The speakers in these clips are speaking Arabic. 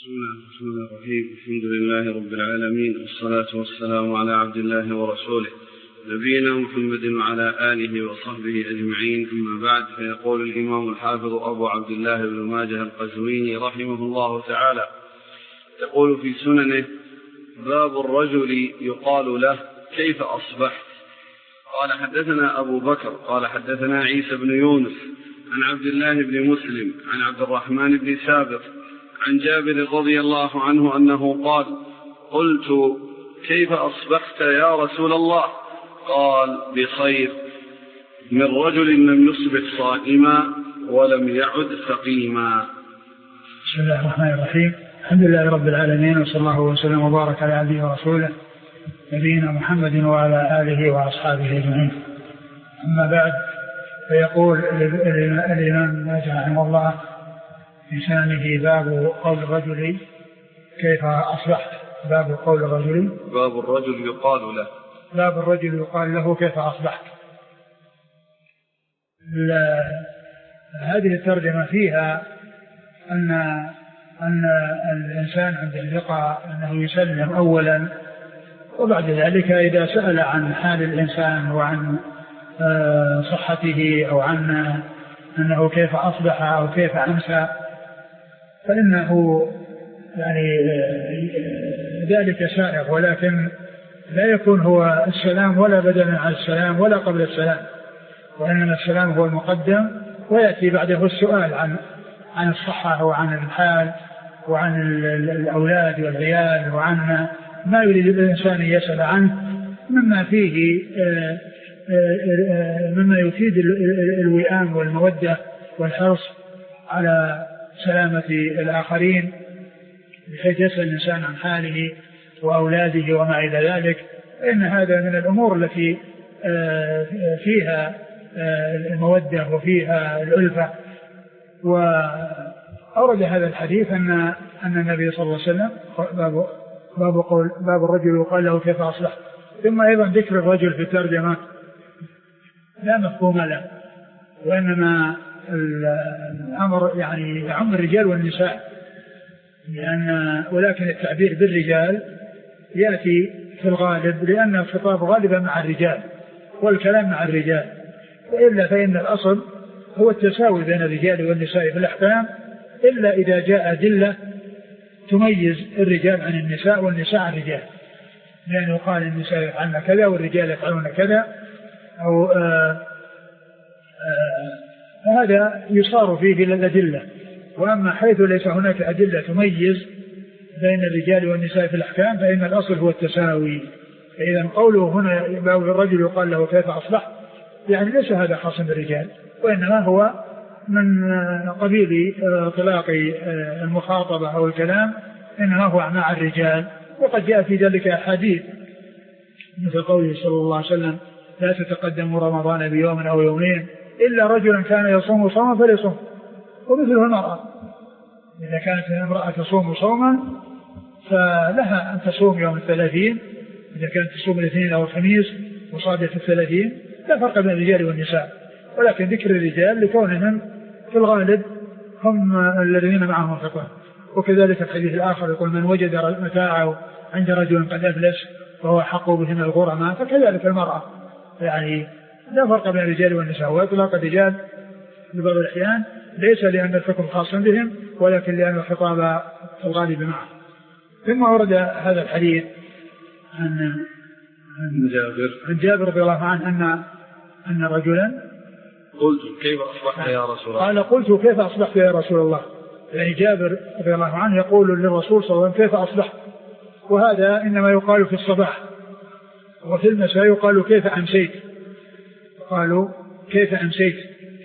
بسم الله الرحمن الرحيم. الحمد لله رب العالمين، والصلاة والسلام على عبد الله ورسوله نبينا محمد وعلى آله وصحبه أجمعين، أما بعد. فيقول الإمام الحافظ أبو عبد الله بن ماجه القزويني رحمه الله تعالى، يقول في سننه: باب الرجل يقال له كيف أصبحت. قال حدثنا أبو بكر قال حدثنا عيسى بن يونس عن عبد الله بن مسلم عن عبد الرحمن بن سابق عن جابر رضي الله عنه أنه قال: قلت: كيف أصبحت يا رسول الله؟ قال: بخير، من رجل لم يصبح صائما ولم يعد سقيما. بسم الله الرحمن الرحيم. الحمد لله رب العالمين، وصلى الله وسلم وبارك على عبده ورسوله نبينا محمد وعلى آله وأصحابه أجمعين. أما بعد، فيقول الإمام ماجه رحمه الله في سننه: باب قول الرجل كيف أصبحت. باب قول الرجل، باب الرجل يقال له، باب الرجل يقال له كيف أصبحت. هذه الترجمة فيها أن الإنسان عند اللقاء أنه يسلم أولا، وبعد ذلك إذا سأل عن حال الإنسان وعن صحته أو عن أنه كيف أصبح أو كيف أمسى، فإنه يعني ذلك سائغ، ولكن لا يكون هو السلام ولا بدلا عن السلام ولا قبل السلام، وإنما السلام هو المقدم، ويأتي بعده السؤال عن الصحة وعن الحال وعن الأولاد والعيال وعن ما يريد الإنسان يسأل عنه مما فيه مما يفيد الوئام والمودة والحرص على سلامة الآخرين، بحيث يسأل الإنسان عن حاله وأولاده وما إلى ذلك. فإن هذا من الأمور التي فيها المودة وفيها الألفة. وأورد هذا الحديث أن النبي صلى الله عليه وسلم باب الرجل يقال له كيف أصلح. ثم أيضا ذكر الرجل في الترجمة لا مفهوم له، وإنما الأمر يعني يعم الرجال والنساء، ولكن التعبير بالرجال يأتي في الغالب لأن الخطاب غالبا مع الرجال والكلام مع الرجال، وإلا فإن الأصل هو التساوي بين الرجال والنساء في الأحكام، إلا إذا جاء أدلة تميز الرجال عن النساء والنساء عن الرجال، لأنه يعني يقال النساء يفعلن كذا والرجال يفعلون كذا، أو هذا يصار فيه للأدلة. وأما حيث ليس هناك أدلة تميز بين الرجال والنساء في الأحكام فإن الأصل هو التساوي. فإذا قوله هنا باب الرجل يقال له كيف أصبح، يعني ليس هذا خاص بالرجال، وإنما هو من قبيل طلاق المخاطبة أو الكلام، إنما هو مع الرجال. وقد جاء في ذلك أحاديث مثل قوله صلى الله عليه وسلم: لا تتقدموا رمضان بيوم أو يومين إلا رجلا كان يصوم صوما فليصوم. ومثله المرأة، إذا كانت المرأة تصوم صوما فلها أن تصوم يوم 30، إذا كانت تصوم الاثنين أو الخميس وصادت 30، لا فرق بين الرجال والنساء، ولكن ذكر الرجال لكونهم في الغالب هم الذين معهم فقه. وكذلك الحديث الآخر يقول: من وجد متاعه عند رجل قد أفلس وهو حق به من الغرماء، فكذلك المرأة، يعني لا فرق بين الرجال والنساء. وإطلاق الرجال ببعض الأحيان ليس لأن الحكم خاص بهم، ولكن لأن الخطاب في الغالب معه. ثم ورد هذا الحديث عن جابر رضي الله عنه أن رجلا: قلت كيف أصبحت يا رسول الله؟ قال: قلت كيف أصبحت يا رسول الله. يعني جابر رضي الله عنه يقول للرسول صلى الله عليه وسلم: كيف أصبحت. وهذا إنما يقال في الصباح، وفي المساء يقال: كيف أمسيت. قالوا: كيف أمسيت.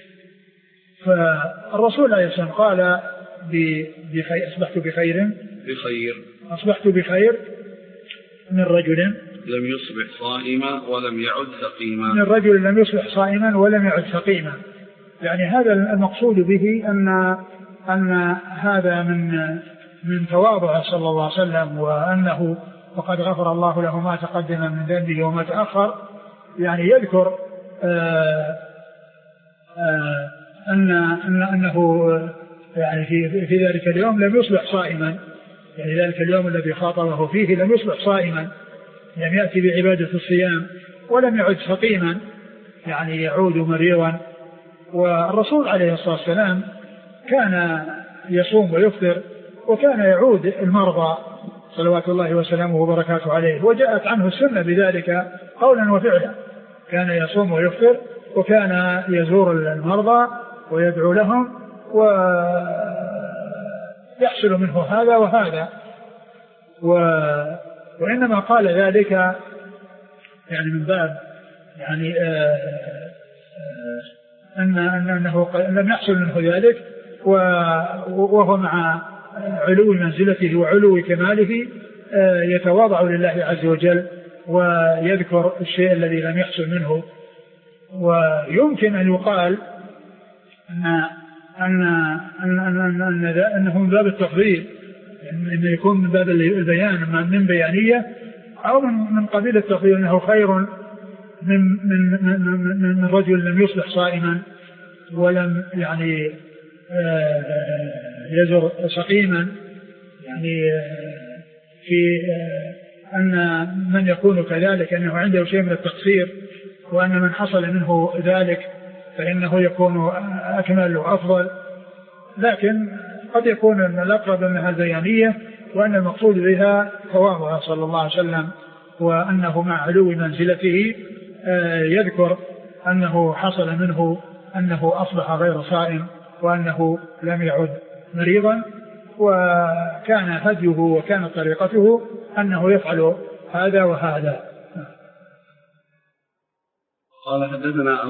فالرسول عليه السلام قال: أصبحت بخير، أصبحت بخير من رجل لم يصبح صائما ولم يعد سقيما. من الرجل لم يصبح صائما ولم يعد سقيما. يعني هذا المقصود به أن هذا من تواضعه صلى الله عليه وسلم، وأنه وقد غفر الله له ما تقدم من ذنبه وما تأخر. يعني يذكر أنه يعني في ذلك اليوم لم يصبح صائما، يعني ذلك اليوم الذي خاطبه فيه لم يصبح صائما، لم يأتي بعبادة الصيام ولم يعد سقيما يعني يعود مريضا. والرسول عليه الصلاة والسلام كان يصوم ويفطر وكان يعود المرضى صلوات الله وسلامه وبركاته عليه، وجاءت عنه السنة بذلك قولا وفعلا، كان يصوم ويفطر وكان يزور المرضى ويدعو لهم ويحصل منه هذا وهذا. وإنما قال ذلك يعني من باب يعني أنه لم يحصل منه ذلك، وهو مع علو منزلته وعلو كماله يتواضع لله عز وجل ويذكر الشيء الذي لم يحصل منه. ويمكن أن يقال أنه من باب التفضيل، أنه يكون من باب البيان من بيانية، أو من قبيل التفضيل أنه خير من رجل لم يصبح صائما ولم يعني يزر سقيما، يعني في أن من يكون كذلك أنه عنده شيء من التقصير، وأن من حصل منه ذلك فإنه يكون أكمل وأفضل. لكن قد يكون أن الأقرب أنها البيانية، وأن المقصود بها تواضعه صلى الله عليه وسلم، وأنه مع علو منزلته يذكر أنه حصل منه أنه أصبح غير صائم وأنه لم يعد مريضا، وكان هديه وكانت طريقته أنه يفعل هذا وهذا. قال حدثنا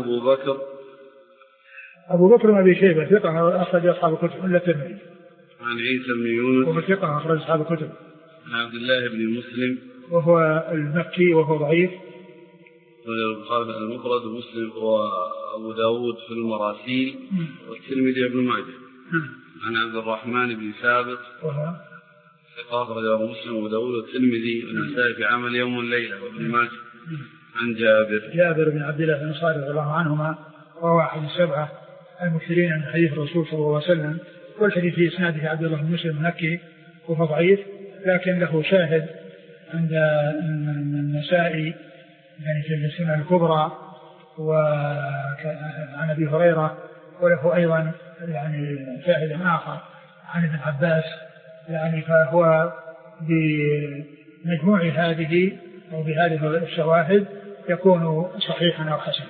أبو بكر بن أبي شيبة ثقة أخرج أصحاب الكتب إلا الترمذي. عن عيسى بن يونس وهو ثقة أخرج أصحاب الكتب. عن عبد الله بن مسلم وهو المكي وهو ضعيف. والبخاري المفرد ومسلم وأبو داود في المراسيل والترمذي ابن ماجه. عن عبد الرحمن بن ثابت وهو ثقة أخرجه مسلم وأبو داود والترمذي والنسائي في عمل يوم والليلة وابن ماجه. عن جابر بن عبد الله بن صالح رضي الله عنهما، وهو أحد السبعة المكثرين من حديث الرسول صلى الله عليه وسلم، والحديث في إسناده عبد الله بن مسلم المكي وهو ضعيف، لكن له شاهد عند النسائي يعني في السنة الكبرى وعن أبي هريرة، وله أيضا يعني شاهد آخر عن ابن عباس، يعني فهو بمجموع هذه أو بهذه الشواهد يكون صحيحا أو حسنا.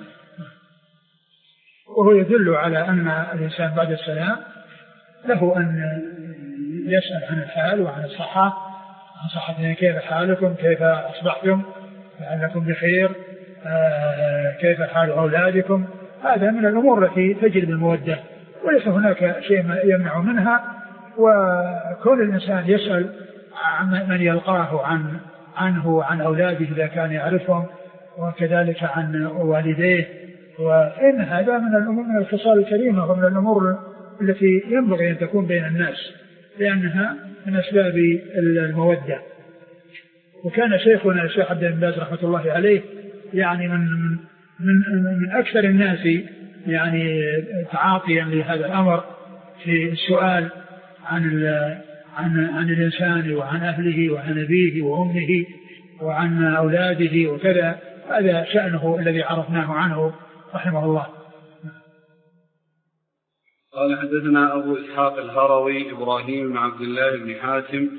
وهو يدل على أن الإنسان بعد السلام له أن يسأل عن الحال وعن الصحة، عن صحتنا، كيف حالكم، كيف أصبحتم، لعلكم بخير، كيف حال أولادكم. هذا من الأمور التي تجلب المودة وليس هناك شيء يمنع منها. وكل الإنسان يسأل عن من يلقاه عنه وعن أولاده إذا كان يعرفهم، وكذلك عن والديه. وإن هذا من الأمور، من الخصال الكريمة ومن الأمور التي ينبغي أن تكون بين الناس، لأنها من أسباب المودة. وكان شيخنا الشيخ عبد الله رحمة الله عليه يعني من أكثر الناس يعني تعاطيا لهذا الأمر في السؤال عن الإنسان وعن أهله وعن أبيه وأمه وعن أولاده وكذا. هذا شأنه الذي عرفناه عنه رحمه الله. قال حدثنا أبو إسحاق الهروي إبراهيم بن عبد الله بن حاتم.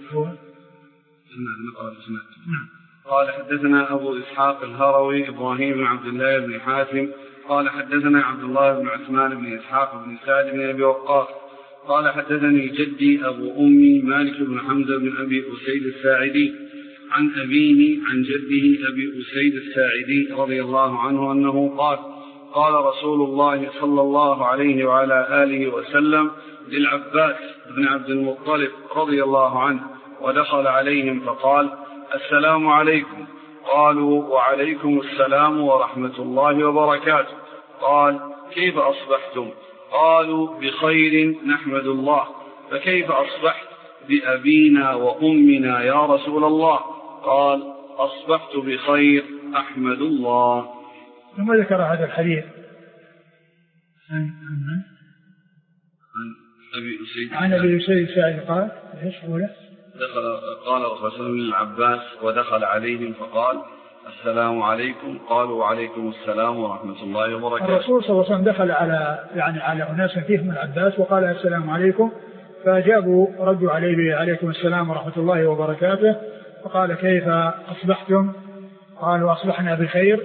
قال حدثنا أبو إسحاق الهروي إبراهيم بن عبد الله بن حاتم قال حدثنا عبد الله بن عثمان بن إسحاق بن سعد بن أبي وقاص قال حدثني جدي أبو أمي مالك بن حمزة بن أبي أسيد الساعدي عن أبيه عن جده أبي أسيد الساعدي رضي الله عنه أنه قال قال رسول الله صلى الله عليه وعلى آله وسلم للعباس بن عبد المطلب رضي الله عنه ودخل عليهم فقال السلام عليكم. قالوا وعليكم السلام ورحمة الله وبركاته. قال كيف أصبحتم؟ قالوا بخير نحمد الله. فكيف أصبحت بأبينا وأمنا يا رسول الله؟ قال أصبحت بخير أحمد الله. ثم ذكر هذا الحديث عن أبي أسيد الساعدي قال ايش هو له؟ قال الرسول صلى الله عليه وسلم للعباس ودخل عليهم فقال السلام عليكم، قالوا وعليكم السلام ورحمة الله وبركاته. الرسول صلى الله عليه وسلم دخل على أناس فيهم العباس وقال السلام عليكم، فأجابوا ردوا عليه عليكم السلام ورحمة الله وبركاته، فقال كيف أصبحتم؟ قالوا أصبحنا بخير.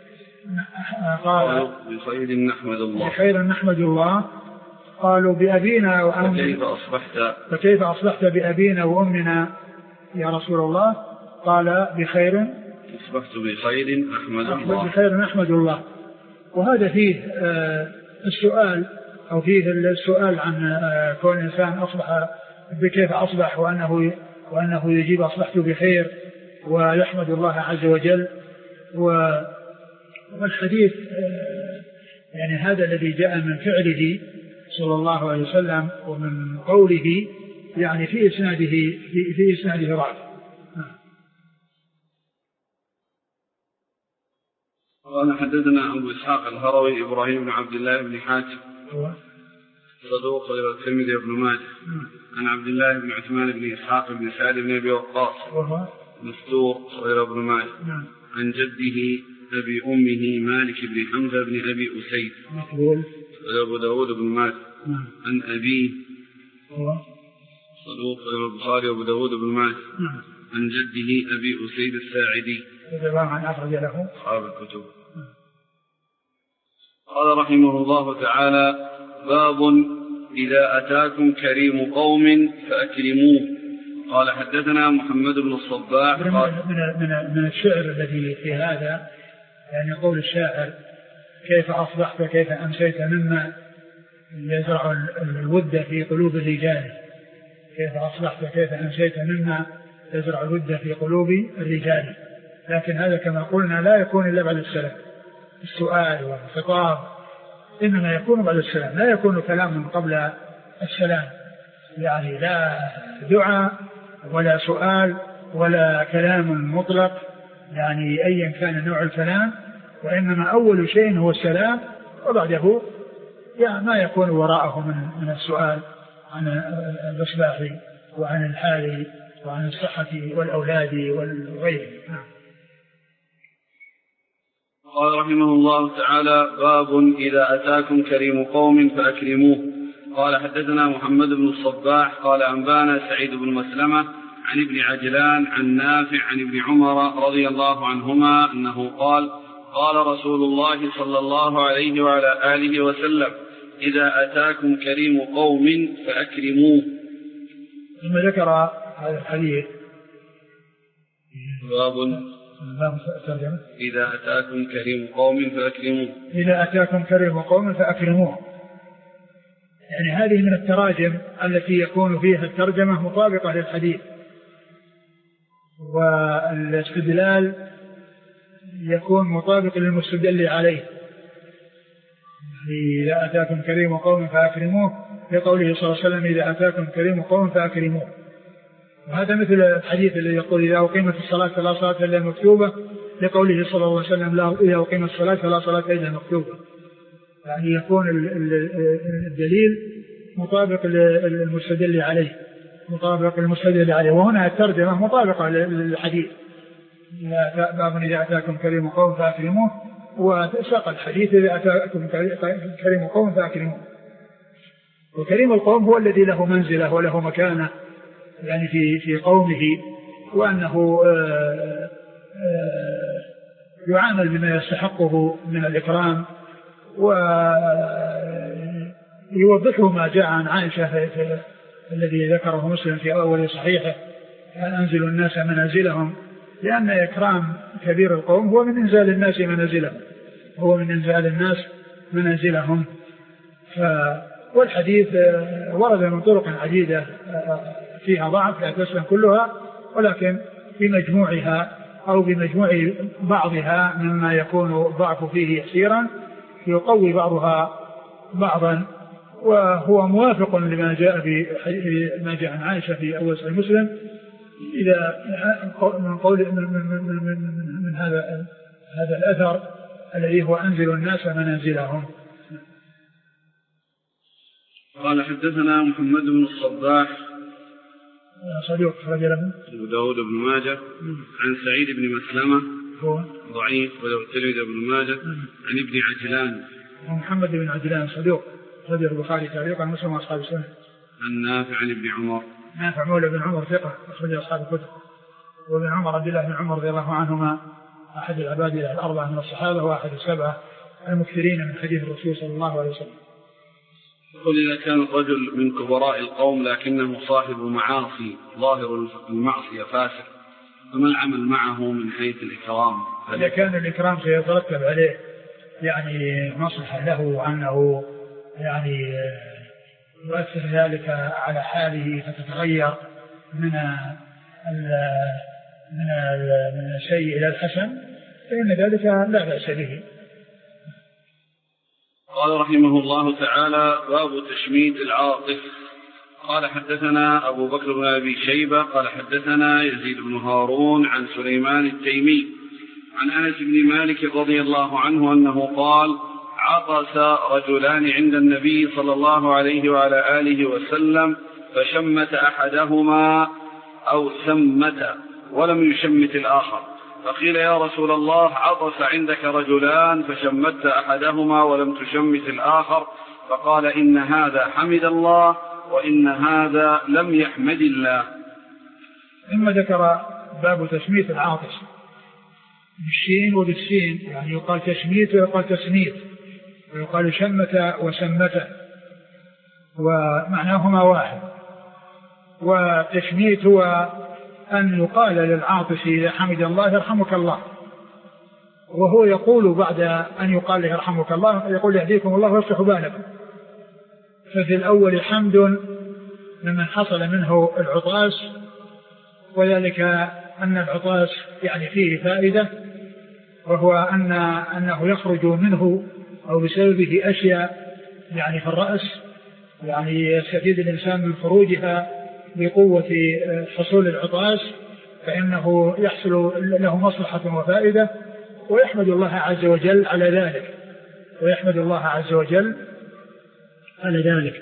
قالوا بخير نحمد الله. بخير نحمد الله. قالوا بأبينا وأمنا فكيف أصبحت بأبينا وأمنا يا رسول الله؟ قال بخير أصبحت بخير نحمد الله. بخير نحمد الله. وهذا فيه السؤال أو فيه السؤال عن كون الإنسان أصبح بكيف أصبح وأنه يجيب أصبحت بخير ويحمد الله عز وجل. والحديث يعني هذا الذي جاء من فعله صلى الله عليه وسلم ومن قوله يعني في إسناده ضعف. قال حدثنا أبو إسحاق الهروي إبراهيم بن عبد الله بن حاتم صدوق غير الترمذي وابن ماجه عن عبد الله بن عثمان بن إسحاق بن سعد بن أبي وقاص مستور غير ابن ماجه عن جده أبي أمه مالك بن حمزة بن أبي أسيد مقبول أبو داود بن ماجه عن أبيه صدوق غير البخاري وأبو داود بن ماجه عن جده أبي أسيد الساعدي عن أخرج له أصحاب الكتب. قال رحمه الله تعالى باب إذا أتاكم كريم قوم فأكرموه. قال حدثنا محمد بن الصباح من الشعر الذي في هذا يعني قول الشاعر كيف أصبحت كيف أمسيت مما يزرع الود في قلوب الرجال. كيف أصبحت كيف أمسيت مما يزرع الود في قلوب الرجال. لكن هذا كما قلنا لا يكون إلا بعد السلام. السؤال والخطاب إنما يكون بعد السلام، لا يكون كلام قبل السلام، يعني لا دعاء ولا سؤال ولا كلام مطلق يعني أيا كان نوع الكلام، وإنما أول شيء هو السلام وبعده يعني ما يكون وراءه من السؤال عن الإصلاح وعن الحال وعن الصحة والأولاد والغير. قال رحمه الله تعالى باب إذا أتاكم كريم قوم فأكرموه. قال حدثنا محمد بن الصباح قال أنبانا سعيد بن مسلمة عن ابن عجلان عن نافع عن ابن عمر رضي الله عنهما أنه قال قال رسول الله صلى الله عليه وعلى آله وسلم إذا أتاكم كريم قوم فأكرموه. ثم ذكر هذا الحديث باب إذا أتاكم كريم قوم فأكرموه. إذا أتاكم كريم قوم فأكرموه، يعني هذه من التراجم التي يكون فيها الترجمة مطابقة للحديث، والاستدلال يكون مطابق للمستدل عليه. إذا أتاكم كريم قوم فأكرموه لقوله صلى الله عليه وسلم إذا أتاكم كريم قوم فأكرموه. وهذا مثل الحديث الذي يقول إذا أقيمت الصلاة فلا صلاة إلا المكتوبة لقوله صلى الله عليه وسلم إذا أقيمت الصلاة فلا صلاة إلا المكتوبة. يعني يكون الدليل مطابق للمستدل عليه، مطابق للمستدل عليه، وهنا الترجمة مطابقة للحديث باب إذا أتاكم كريم قوم فأكرموه، وساق الحديث إذا أتاكم كريم قوم فأكرموه. وكريم القوم هو الذي له منزلة وله مكانة يعني في قومه، وأنه يعامل بما يستحقه من الإكرام. ويوضحه ما جاء عن عائشة الذي ذكره مسلم في أول صحيحه أنزل الناس منازلهم، لأن إكرام كبير القوم هو من إنزال الناس منازلهم، هو من إنزال الناس منازلهم. والحديث ورد من طرق عديدة فيها ضعف لا تسلم كلها، ولكن بمجموعها أو بمجموع بعضها مما يكون ضعف فيه يسيرا يقوي بعضها بعضا. وهو موافق لما جاء ما جاء عن عائشة في أول صحيح مسلم إذا من قول من هذا الأثر الذي هو أنزل الناس منازلهم. قال حدثنا محمد بن الصباح صدوق أخرج له أبو داود بن ماجه. عن سعيد بن مسلمة هو ضعيف وله الترمذي بن ماجه. عن ابن عجلان محمد بن عجلان صدوق أخرج البخاري تعليقا ومسلم وأصحاب السنة. عن نافع عن ابن عمر. نافع مولى بن عمر ثقة أخرج أصحاب الكتب. وابن عمر عبد الله بن عمر رضي الله عنهما أحد العباد الأربعة من الصحابة وأحد السبعة المكثرين من حديث الرسول صلى الله عليه وسلم. يقول إذا كان الرجل من كبراء القوم لكنه صاحب معاصي ظاهر المعصية فاسق فما العمل معه من حيث الإكرام؟ إذا كان الإكرام سيترتب عليه يعني مصلحة له أنه يعني يؤثر ذلك على حاله فتتغير من الشيء إلى الحسن فإن ذلك لا بأس به. قال رحمه الله تعالى باب تشميت العاطف. قال حدثنا أبو بكر بن أبي شيبة قال حدثنا يزيد بن هارون عن سليمان التيمي عن أنس بن مالك رضي الله عنه أنه قال عطس رجلان عند النبي صلى الله عليه وعلى آله وسلم فشمت أحدهما أو سمت ولم يشمت الآخر فقيل يا رسول الله عطس عندك رجلان فشمت أحدهما ولم تشمت الآخر فقال إن هذا حمد الله وإن هذا لم يحمد الله. ثم ذكر باب تشميت العاطس بالشين وبالسين يعني يقال تشميت ويقال تسميت ويقال شمت وسمت ومعناهما واحد. وتشميت هو أن يقال للعاطس إذا حمد الله يرحمك الله وهو يقول بعد أن يقال له يرحمك الله يقول يهديكم الله ويصلح بالكم. ففي الأول حمد ممن حصل منه العطاس وذلك أن العطاس يعني فيه فائدة وهو أنه يخرج منه أو بسببه أشياء يعني في الرأس يعني يستفيد الإنسان من خروجها بقوة حصول العطاس فإنه يحصل له مصلحة وفائدة ويحمد الله عز وجل على ذلك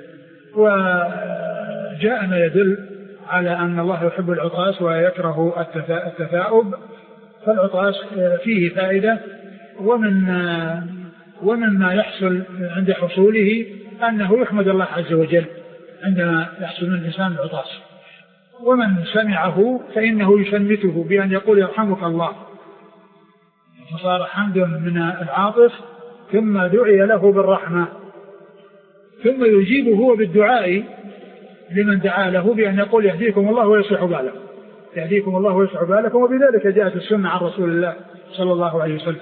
وجاء ما يدل على أن الله يحب العطاس ويكره التثاؤب فالعطاس فيه فائدة ومن ما يحصل عند حصوله أنه يحمد الله عز وجل عندما يحصل من الإنسان العطاس. ومن سمعه فإنه يشمته بأن يقول يرحمك الله فصار حمد من العاطف ثم دعي له بالرحمة ثم يجيب هو بالدعاء لمن دعا له بأن يقول يهديكم الله ويصلح بالكم وبذلك جاءت السنة عن رسول الله صلى الله عليه وسلم.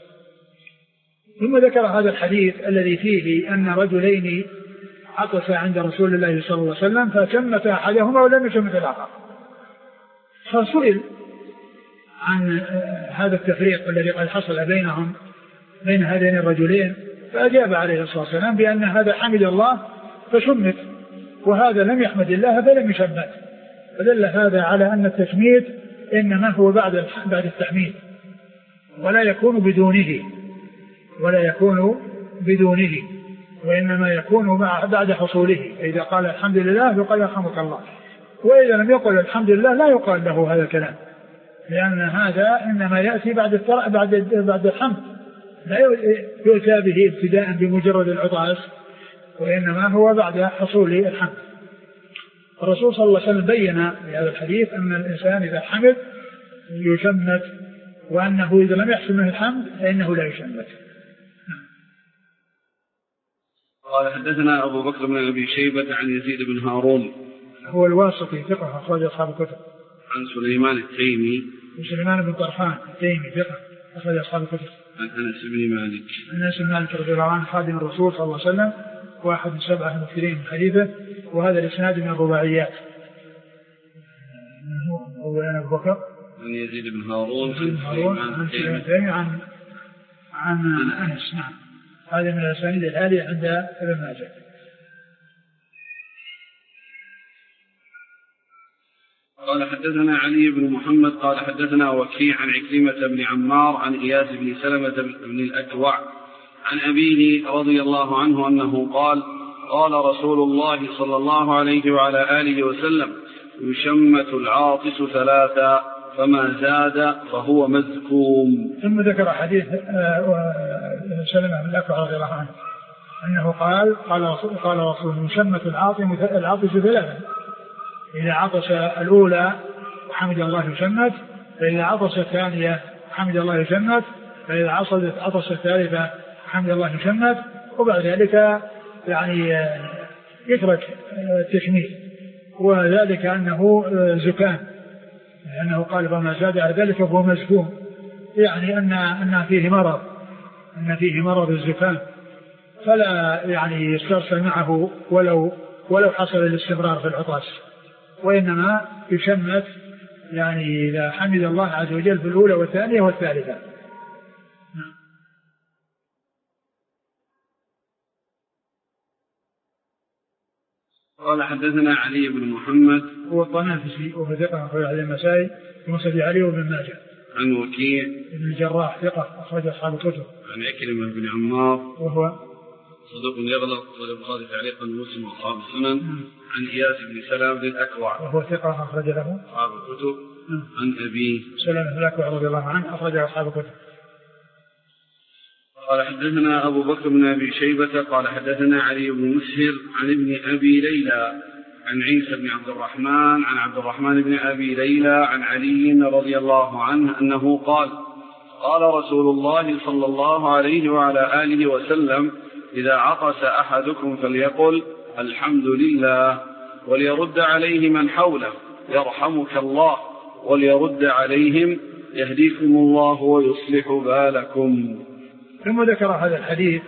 ثم ذكر هذا الحديث الذي فيه أن رجلين عطس عند رسول الله صلى الله عليه وسلم فشمت أحدهما ولم يشمت الآخر فسئل عن هذا التفريق الذي قد حصل بين هذين الرجلين فأجاب عليه الصلاة والسلام بأن هذا حمد الله فشمت وهذا لم يحمد الله فلم يشمت فدل هذا على أن التشميت إنما هو بعد التحميد ولا يكون بدونه وإنما يكون بعد حصوله. إذا قال الحمد لله يقال يرحمك الله وإذا لم يقل الحمد لله لا يقال له هذا الكلام لأن هذا إنما يأتي بعد الحمد لا يؤتى به ابتداء بمجرد العطاس وإنما هو بعد حصول الحمد. الرسول صلى الله عليه وسلم بين في هذا الحديث أن الإنسان إذا حمد يشمت وأنه إذا لم يحصل منه الحمد فإنه لا يشمت. قال حدثنا أبو بكر بن أبي شيبة عن يزيد بن هارون هو الواسطي ثقة أخرج أصحاب الكتب. عن سليمان التيمي سليمان بن طرخان التيمي ثقة أخرج أصحاب الكتب. عن أنس بن مالك رضي الله عنه خادم الرسول صلى الله عليه وسلم واحد من 7 المكثرين من حديثه وهذا الإسناد من الرباعيات. هو أبو بكر عن يزيد بن هارون عن سليمان التيمي عن أنس. نعم هذا من الأسانيد العالية عند ابن ماجه. قال حدثنا علي بن محمد قال حدثنا وكيع عن عكرمة بن عمار عن إياس بن سلمة بن الأكوع عن أبيه رضي الله عنه أنه قال قال رسول الله صلى الله عليه وعلى آله وسلم يشمت العاطس 3 فما زاد فهو مزكوم. ثم ذكر حديث سلمة بن الأكوع رضي الله عنه أنه قال رسول يشمت العاطس 3 إذا عطس الأولى حمد الله يشمت، فإذا عطس الثانية حمد الله يشمت، فإذا عطس الثالثة حمد الله يشمت، وبعد ذلك يعني يترك التشميت، وذلك أنه زكام، لأنه قال فما زاد على ذلك فهو مزكوم، يعني أن فيه مرض الزكام، فلا يعني يسترسل معه ولو حصل الاستمرار في العطاس، وإنما يشمت يعني إذا حمد الله عز وجل في الأولى والثانية والثالثة. قال حدثنا علي بن محمد هو الطنافسي وهو ثقة أخرج عليه النسائي ومسند علي وابن ماجه. عن وكيع بن الجراح ثقة أخرج أصحاب الكتب. عن عكرمة بن عمار وهو صدوق يغلط والبخاري تعليقا ومسلم واصحاب السنن. عن إياس بن سلام بن الأكوع وهو ثقة أخرج له أصحاب الكتب. عن أبي سلام بن الأكوع رضي الله عنه أخرج أصحاب الكتب. قال حدثنا أبو بكر بن أبي شيبة قال حدثنا علي بن مسهر عن ابن أبي ليلى عن عيسى بن عبد الرحمن عن عبد الرحمن بن أبي ليلى عن علي رضي الله عنه أنه قال قال رسول الله صلى الله عليه وعلى آله وسلم إذا عطس أحدكم فليقل الحمد لله وليرد عليه من حوله يرحمك الله وليرد عليهم يهديكم الله ويصلح بالكم. ثم ذكر هذا الحديث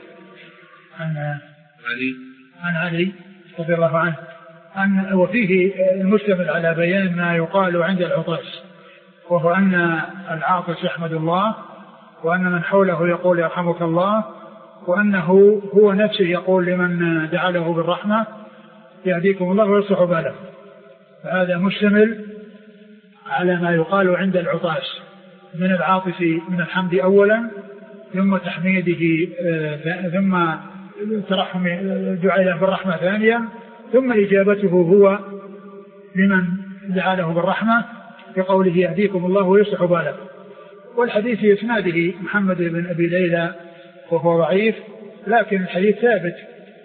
عن علي رضي الله عنه وفيه المشتمل على بيان ما يقال عند العطاس، وهو أن العاطس يحمد الله، وأن من حوله يقول يرحمك الله، وأنه هو نفسه يقول لمن دعا له بالرحمة يهديكم الله ويصلح بالكم. فهذا مشتمل على ما يقال عند العطاس من العاطس من الحمد أولا، ثم تحميده، ثم ترحم دعاء بالرحمة ثانيا، ثم إجابته هو لمن دعا له بالرحمة بقوله يهديكم الله ويصلح بالكم. والحديث في إسناده محمد بن أبي ليلى وهو ضعيف، لكن الحديث ثابت،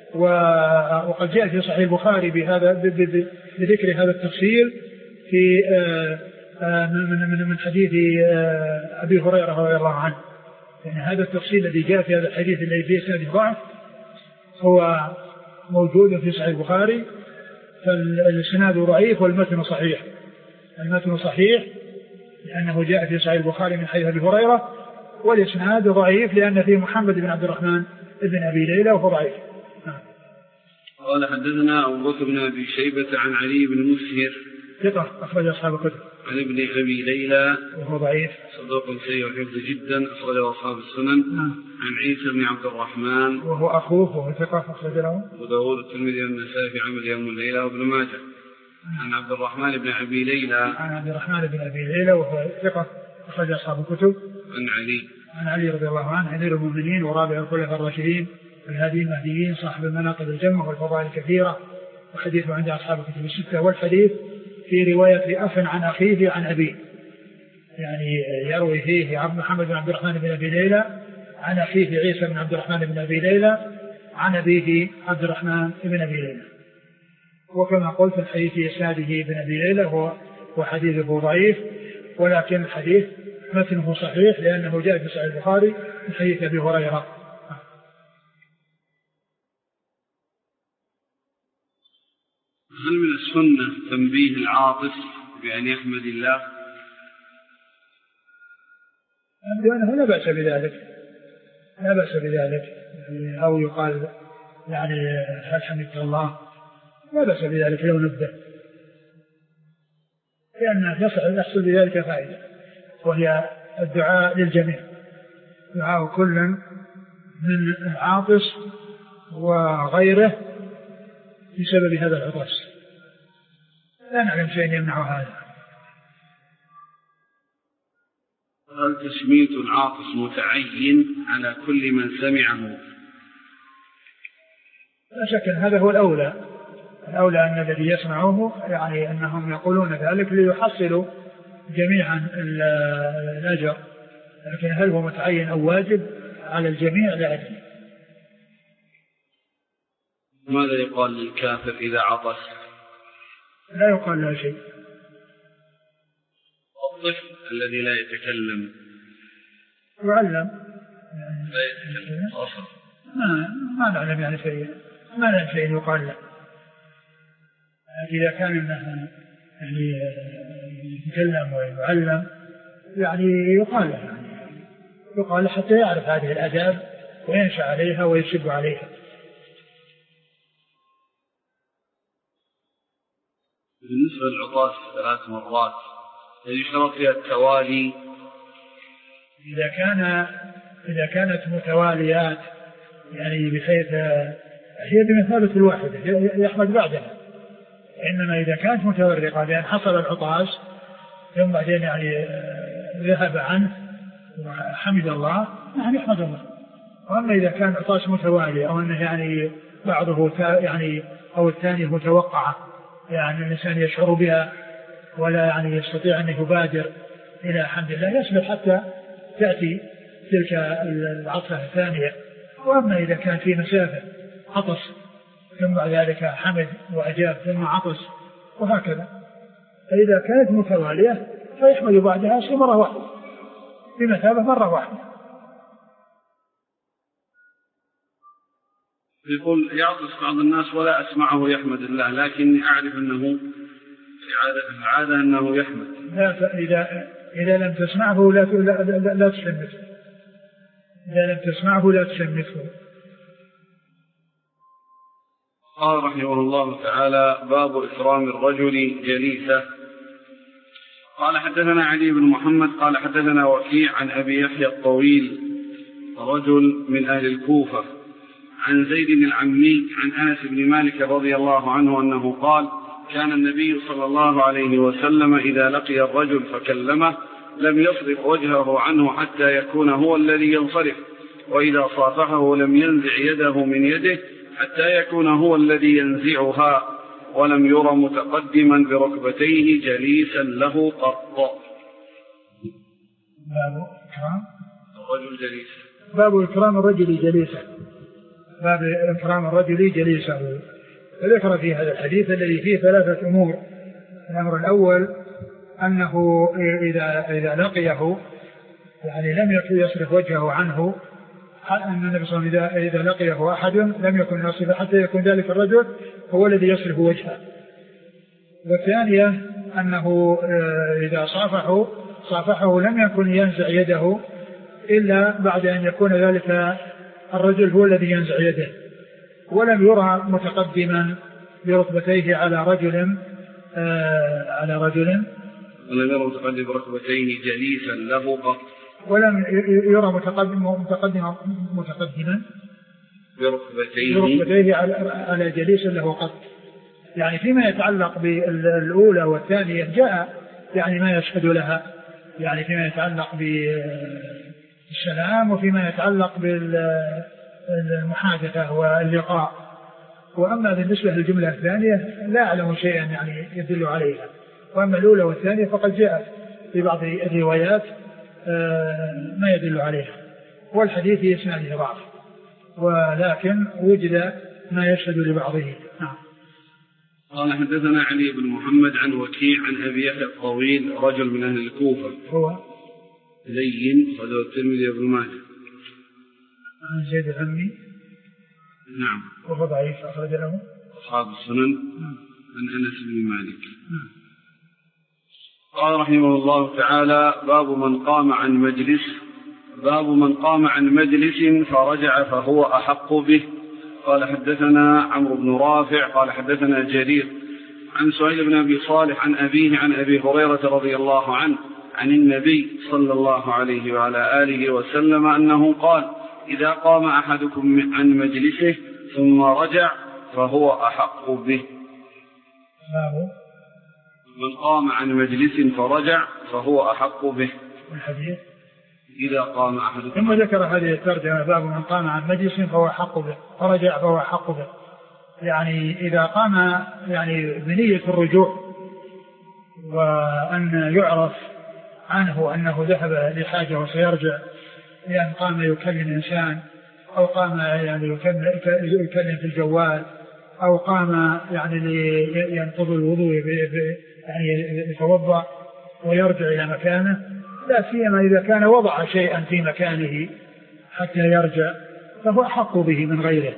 وقد جاء في صحيح البخاري بذكر هذا التفصيل في من حديث أبي هريرة رضي الله عنه. يعني هذا التفصيل الذي جاء في هذا الحديث الذي فيه إسناده ضعف هو موجود في صحيح البخاري، فالإسناد ضعيف والمتن صحيح. المتن صحيح لأنه جاء في صحيح البخاري من حديث أبي هريرة، والإسناد ضعيف لأن فيه محمد بن عبد الرحمن بن أبي ليلى وهو ضعيف. قال حدثنا أبو بكر بن أبي شيبة عن علي بن مسهر ثقة أخرج أصحاب الكتب. عن ابن أبي ليلى وهو ضعيف صدوق سيء الحفظ جدا أخرج أصحاب السنن. عن عيسى بن عبد الرحمن وهو أخوه وهو ثقة أخرج له وداود الترمذي والنسائي في عمل يوم الليلة وابن ماجه. عن عبد الرحمن بن أبي ليلى عن عبد الرحمن بن أبي ليلى وهو ثقة أخرج أصحاب الكتب. عن علي رضي الله عنه أمير المؤمنين ورابع الخلفاء الراشدين والهادي المهديين صاحب المناقب الجمة والفضائل الكثيرة، وحديثه عند أصحاب الكتب الستة. والحديث في رواية أخ عن أخيه عن أبيه، يعني يروي فيه محمد بن عبد الرحمن بن أبي ليلى عن أخيه عيسى بن عبد الرحمن بن أبي ليلى عن أبيه عبد الرحمن بن أبي ليلى. وكما قلت الحديث في إسناده بن أبي ليلى هو حديثه ضعيف، ولكن الحديث متنه صحيح لأنه جاء في صحيح البخاري من حديث أبي هريرة. هل من السنة تنبيه العاطس بأن يحمد الله؟ أنه لا بأس بذلك، لا بأس بذلك، أو يقال يعني هل حمدت الله، لا بأس بذلك لو نبه، لأن يحصل بذلك فائدة، وهي الدعاء للجميع، دعاء كل من العاطس وغيره بسبب هذا العطس، لا نعلم شيء يمنع هذا. هل تشميت العاطس متعين على كل من سمعه؟ لا شك أن هذا هو الأولى، الأولى أن الذي يسمعوه يعني أنهم يقولون ذلك ليحصلوا جميعا الأجر، لكن هل هو متعين أو واجب على الجميع لا أدري. ماذا يقال للكافر إذا عطس؟ لا يقال له شيء. الطفل الذي لا يتكلم يعلم لا يتكلم أصلا ما نعلم يعني شيء، ما نعلم شيء يقال له. إذا كان إنه يعني يتكلم ويعلم يعني يقال له، يعني يقال له حتى يعرف هذه الآداب وينشأ عليها ويشب عليها. بالنسبة للعطاس 3 مرات يشترط فيها التوالي؟ إذا كانت متواليات يعني بحيث هي بمثابة الواحدة يحمد بعدها، إنما إذا كانت متفرقة لأن حصل العطاس ثم بعدين يعني ذهب عنه وحمد الله يعني يحمد الله. وأما إذا كان عطاس متوالي أو أنه يعني بعضه يعني أو الثاني متوقعة يعني الإنسان يشعر بها ولا يعني يستطيع أن يبادر إلى حمد الله يصبر حتى تأتي تلك العطفة الثانية. وأما إذا كان في مسافة عطس ثم بعد ذلك حمد وأجاب ثم عطس وهكذا، فإذا كانت متوالية فيحمد بعدها شيء مرة واحدة بمثابة مرة واحدة. يقول يعطس بعض الناس ولا أسمعه يحمد الله، لكن أعرف أنه في العادة أنه يحمد. إذا لم تسمعه لا تشمته، إذا لم تسمعه لا تشمته. قال رحمه الله تعالى: باب إكرام الرجل جليسه. قال حدثنا علي بن محمد قال حدثنا وكيع عن أبي يحيى الطويل رجل من أهل الكوفة عن زيد العمي عن أنس بن مالك رضي الله عنه أنه قال: كان النبي صلى الله عليه وسلم إذا لقي الرجل فكلمه لم يصرف وجهه عنه حتى يكون هو الذي ينصرف، وإذا صافحه لم ينزع يده من يده حتى يكون هو الذي ينزعها، ولم ير متقدما بركبتيه جليسا له قط. باب إكرام الرجل جليسا. باب إكرام الرجل جليسا. باب إكرام الرجل جليسه. فذكر في هذا الحديث الذي فيه 3 أمور. الأمر الأول أنه إذا لقيه يعني لم يكن يصرف وجهه عنه، أن النبي صلى الله عليه وسلم إذا لقيه أحد لم يكن يصرف حتى يكون ذلك الرجل هو الذي يصرف وجهه. والثانية أنه إذا صافحه لم يكن ينزع يده إلا بعد أن يكون ذلك الرجل هو الذي ينزع يده، ولم يرى متقدما بركبتيه على رجل ولم يرى متقدما بركبتيه جليسا له قط، ولم يرى متقدما بركبتيه على جليس له قط. يعني فيما يتعلق بالأولى والثانية جاء يعني ما يشهد لها، يعني فيما يتعلق بالسلام وفيما يتعلق بالمحادثة واللقاء. وأما بالنسبة للجملة الثانية لا أعلم شيئا يعني يدل عليها. وأما الأولى والثانية فقد جاءت في بعض الروايات ما يدل عليها، والحديث يسمعني ضعف، ولكن وجد ما يشهد لبعضه. نعم. قال حدثنا علي بن محمد عن وكيع عن أبي يحيى الطويل رجل من أهل الكوفة هو لين صدر الترمذي وابن ماجه عن زيد العمي. نعم. وهو ضعيف أخرج له أصحاب السنن. عن أنس بن مالك. قال رحمه الله تعالى: باب من قام عن مجلس فرجع فهو أحق به. قال حدثنا عمرو بن رافع قال حدثنا جرير عن سهيل بن أبي صالح عن أبيه عن أبي هريرة رضي الله عنه عن النبي صلى الله عليه وعلى آله وسلم أنه قال: إذا قام أحدكم عن مجلسه ثم رجع فهو أحق به. من قام عن مجلس فرجع فهو أحق به. الحديث إذا قام أحدكم. ثم ذكر هذه الترجمة: باب من قام عن مجلس فهو أحق به، فرجع فهو أحق به. يعني إذا قام يعني بنية الرجوع وأن يعرف عنه أنه ذهب لحاجة وسيرجع، يعني قام يكلم إنسان أو قام يعني يكلم في الجوال أو قام يعني ينقض الوضوء يعني يتوضأ ويرجع إلى مكانه، لا سيما إذا كان وضع شيئا في مكانه حتى يرجع فهو أحق به من غيره،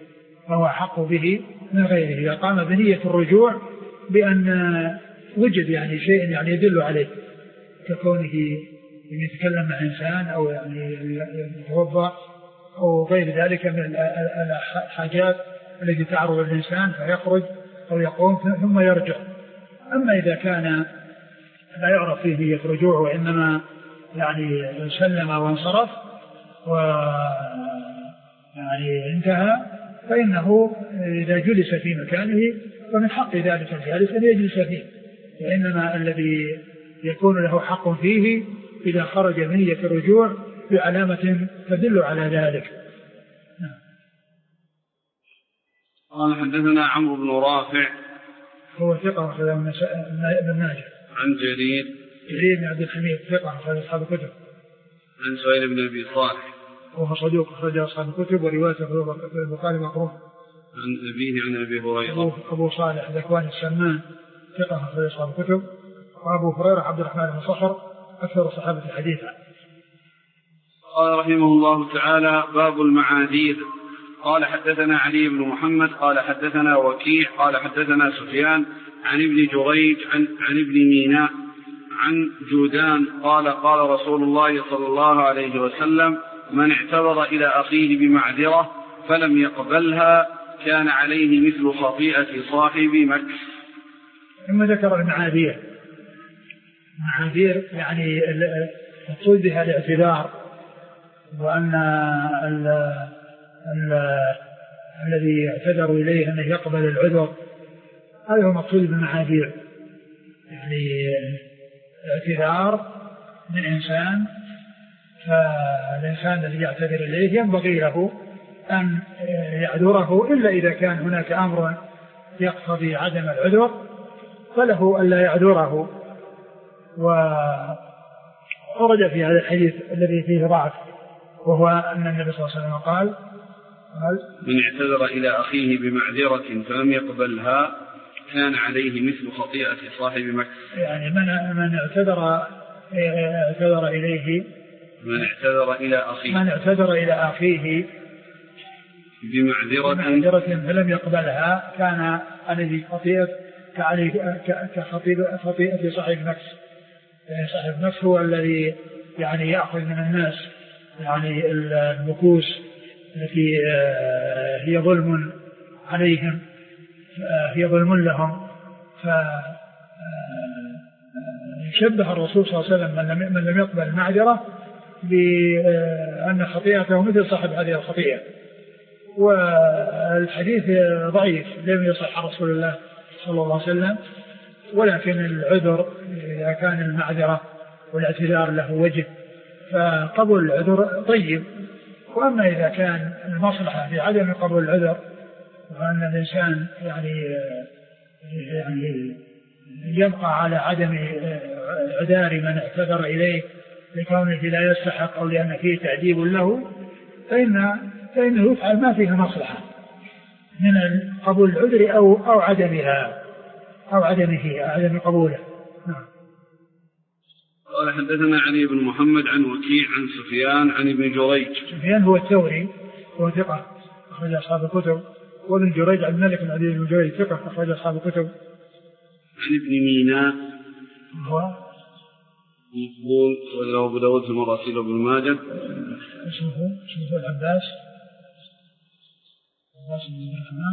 إذا قام بنية الرجوع بأن وجد يعني شيء يعني يدل عليه ككونه يتكلم مع إنسان أو يعني يتوضأ أو غير ذلك من الحاجات التي تعرض الإنسان فيخرج أو يقوم ثم يرجع. أما إذا كان لا يعرف فيه نية رجوع وإنما يعني سلم وانصرف ويعني انتهى، فإنه إذا جلس في مكانه فمن حق ذلك الجالس أن يجلس فيه، وإنما الذي يكون له حق فيه إذا خرج من نية الرجوع بعلامة تدل على ذلك. قال حدثنا عمرو بن رافع هو ثقة أخرج ابن ماجه. عن جرير بن عبد الحميد ثقة أخرج أصحاب الكتب. عن سهيل بن أبي صالح وهو صدوق أخرج أصحاب الكتب وروايته في البخاري مقروء. عن أبيه عن أبي هريرة أبو صالح ذكوان السمان ثقة أخرج أصحاب الكتب. وأبو هريرة عبد الرحمن بن صخر أكثر الصحابة حديثا. قال رحمه الله تعالى: باب المعاذير. قال حدثنا علي بن محمد قال حدثنا وكيع قال حدثنا سفيان عن ابن جريج عن ابن ميناء عن جودان قال قال رسول الله صلى الله عليه وسلم: من اعتذر إلى أخيه بمعذرة فلم يقبلها كان عليه مثل خطيئة صاحب مكر. ثم ذكر المعاذير يعني مقصود بها الاعتذار، وأن الذي يعتذر إليه أنه يقبل العذر، هذا هو مقصود بالمعاذير، يعني اعتذار من إنسان، فالإنسان الذي يعتذر إليه ينبغي له أن يعذره إلا إذا كان هناك أمر يقتضي عدم العذر فله ألا يعذره. وورد في هذا الحديث الذي فيه ضعف، وهو أن النبي صلى الله عليه وسلم قال: من اعتذر إلى أخيه بمعذرة فلم يقبلها كان عليه مثل خطيئة صاحب مكر. يعني من اعتذر إليه، من اعتذر إلى أخيه بمعذرة فلم يقبلها كان عليه كخطيئة صاحب نفس. صاحب نفس هو الذي يعني يأخذ من الناس يعني المكوس التي هي ظلم عليهم، هي ظلم لهم، فشبه الرسول صلى الله عليه وسلم من لم يقبل المعذرة بأن خطيئته مثل صاحب هذه الخطيئة. والحديث ضعيف لم يصح عن رسول الله صلى الله عليه وسلم، ولكن العذر إذا كان المعذرة والاعتذار له وجه فقبول العذر طيب. وأما إذا كان المصلحة في عدم قبول العذر وأن الإنسان يعني يبقى على عدم عذار من اعتذر إليه لكونه لا يستحق أو لأن فيه تعذيب له، فإنه يفعل ما فيه مصلحة من قبول العذر أو عدمها أو عدم قبوله. قال حدثنا علي بن محمد عن وكيع عن سفيان عن ابن جريج. سفيان هو الثوري هو ثقة أخرج أصحاب الكتب، وابن جريج عبد الملك بن عدي بن جريج ثقة أخرج أصحاب الكتب. عن ابن ميناء هو مقبول وله أبو داود في مراسيل ابن ماجه. اسمه العباس بن الرحمن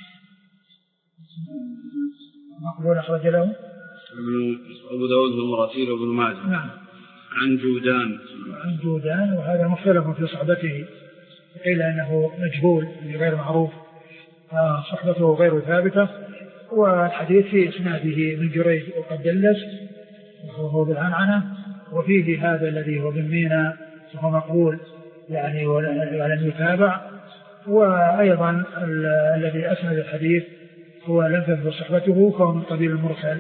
مقبول أخرج له أبو داود في مراسيل ابن ماجه. نعم. عن جودان وهذا مختلف في صحبته، قيل أنه مجهول غير معروف، صحبته غير ثابتة، والحديث في إسناده من جريج وقد دلس وهو بالعنعنة، وفيه هذا الذي هو بن ميناء وهو مقبول يعني ولم يتابع، وأيضا الذي أسند الحديث هو لم تثبت صحبته فهو من قبيل المرسل.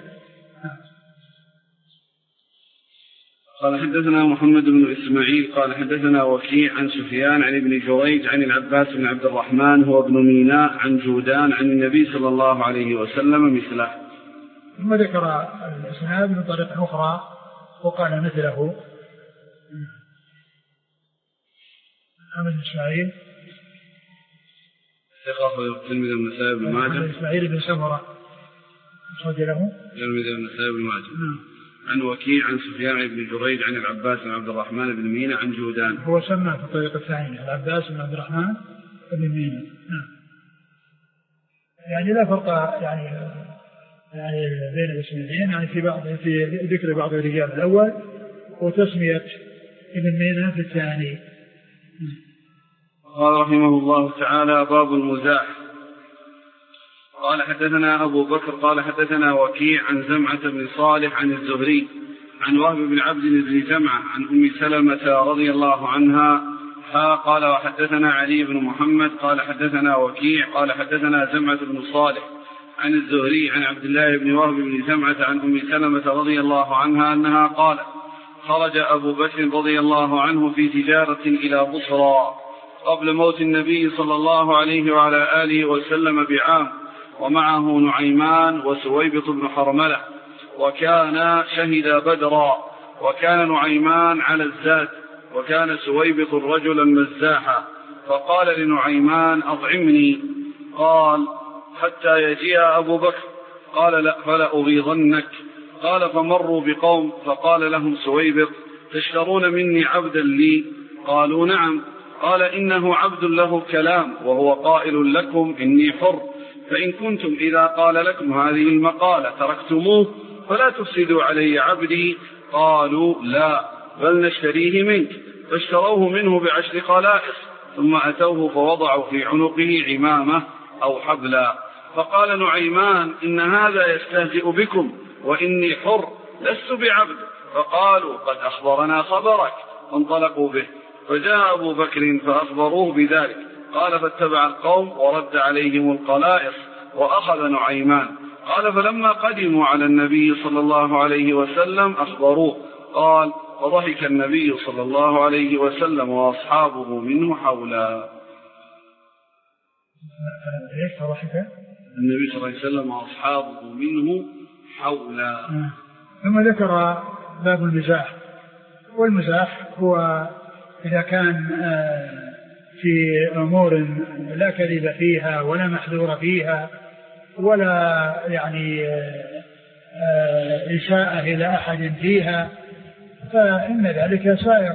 قال حدثنا محمد بن إسماعيل قال حدثنا وكيع عن سفيان عن ابن جريج عن العباس بن عبد الرحمن هو ابن ميناء عن جودان عن النبي صلى الله عليه وسلم مثله. ثم ذكر الإسناد من طريق أخرى وقال مثله. محمد بن إسماعيل ثقة تلميذ النسائي بن ماجه. إسماعيل بن سمرة أخرج له تلميذ النسائي بن ماجه. عن وكيع عن سفيان بن جريج عن العباس بن عبد الرحمن بن ميناء عن جودان. هو سمى في الطريقة الثانية العباس بن عبد الرحمن بن ميناء. يعني لا فرق يعني بين الاسمين، يعني في ذكر بعض الرجال الأول وتسمية ابن ميناء في الثاني. قال رحمه الله تعالى: باب المزاح. قال حدثنا أبو بكر قال حدثنا وكيع عن زمعة بن صالح عن الزهري عن وهب بن عبد بن جمعة عن أم سلمة رضي الله عنها قال وحدثنا علي بن محمد قال حدثنا وكيع قال حدثنا زمعة بن صالح عن الزهري عن عبد الله بن وهب بن جمعة عن أم سلمة رضي الله عنها أنها قالت: خرج أبو بكر رضي الله عنه في تجارة إلى بصرى قبل موت النبي صلى الله عليه وعلى آله وسلم بعام، ومعه نعيمان وسويبط بن حرملة، وكان شهد بدرا، وكان نعيمان على الزاد، وكان سويبط رجلا مزاحا، فقال لنعيمان: أطعمني. قال: حتى يجيء أبو بكر. قال: لا، فلأغيظنك. قال: فمروا بقوم فقال لهم سويبط: تشترون مني عبدا لي؟ قالوا: نعم. قال: إنه عبد له كلام، وهو قائل لكم إني حر، فإن كنتم إذا قال لكم هذه المقالة تركتموه فلا تفسدوا علي عبدي. قالوا: لا، بل نشتريه منك. فاشتروه منه ب10 قلائص، ثم أتوه فوضعوا في عنقه عمامة أو حبلا، فقال نعيمان: إن هذا يستهزئ بكم، وإني حر لست بعبد. فقالوا: قد أخبرنا خبرك. فانطلقوا به، فجاء أبو بكر فأخبروه بذلك. قال: فاتبع القوم ورد عليهم القلائص وأخذ نعيمان. قال: فلما قدموا على النبي صلى الله عليه وسلم أخبروه. قال: وضحك النبي صلى الله عليه وسلم وأصحابه منه حولا. النبي صلى الله عليه وسلم وأصحابه منه حولا. ثم ذكر باب المزاح. والمزاح هو إذا كان في أمور لا كذب فيها ولا محذور فيها ولا يعني إساءة إلى أحد فيها، فإن ذلك سائر.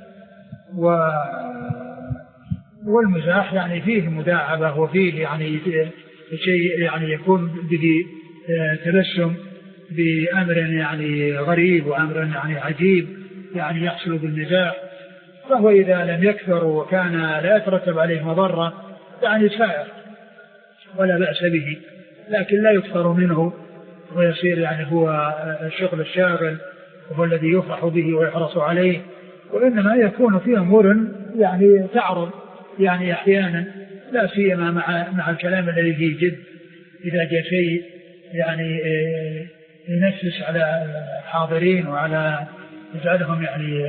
والمزاح يعني فيه مداعبة وفيه يعني شيء يعني يكون به تبسم بأمر يعني غريب وأمر يعني عجيب يعني يحصل بالمزاح، فهو إذا لم يكثر وكان لا يترتب عليه مضرة يعني سائر ولا بأس به، لكن لا يكثر منه ويصير يعني هو الشغل الشاغل وهو الذي يفرح به ويحرص عليه. وإنما يكون فيه أمور يعني تعرض يعني أحيانا، لا سيما مع الكلام الذي فيه جد، إذا جاء شيء يعني ينفس على الحاضرين وعلى يجعلهم يعني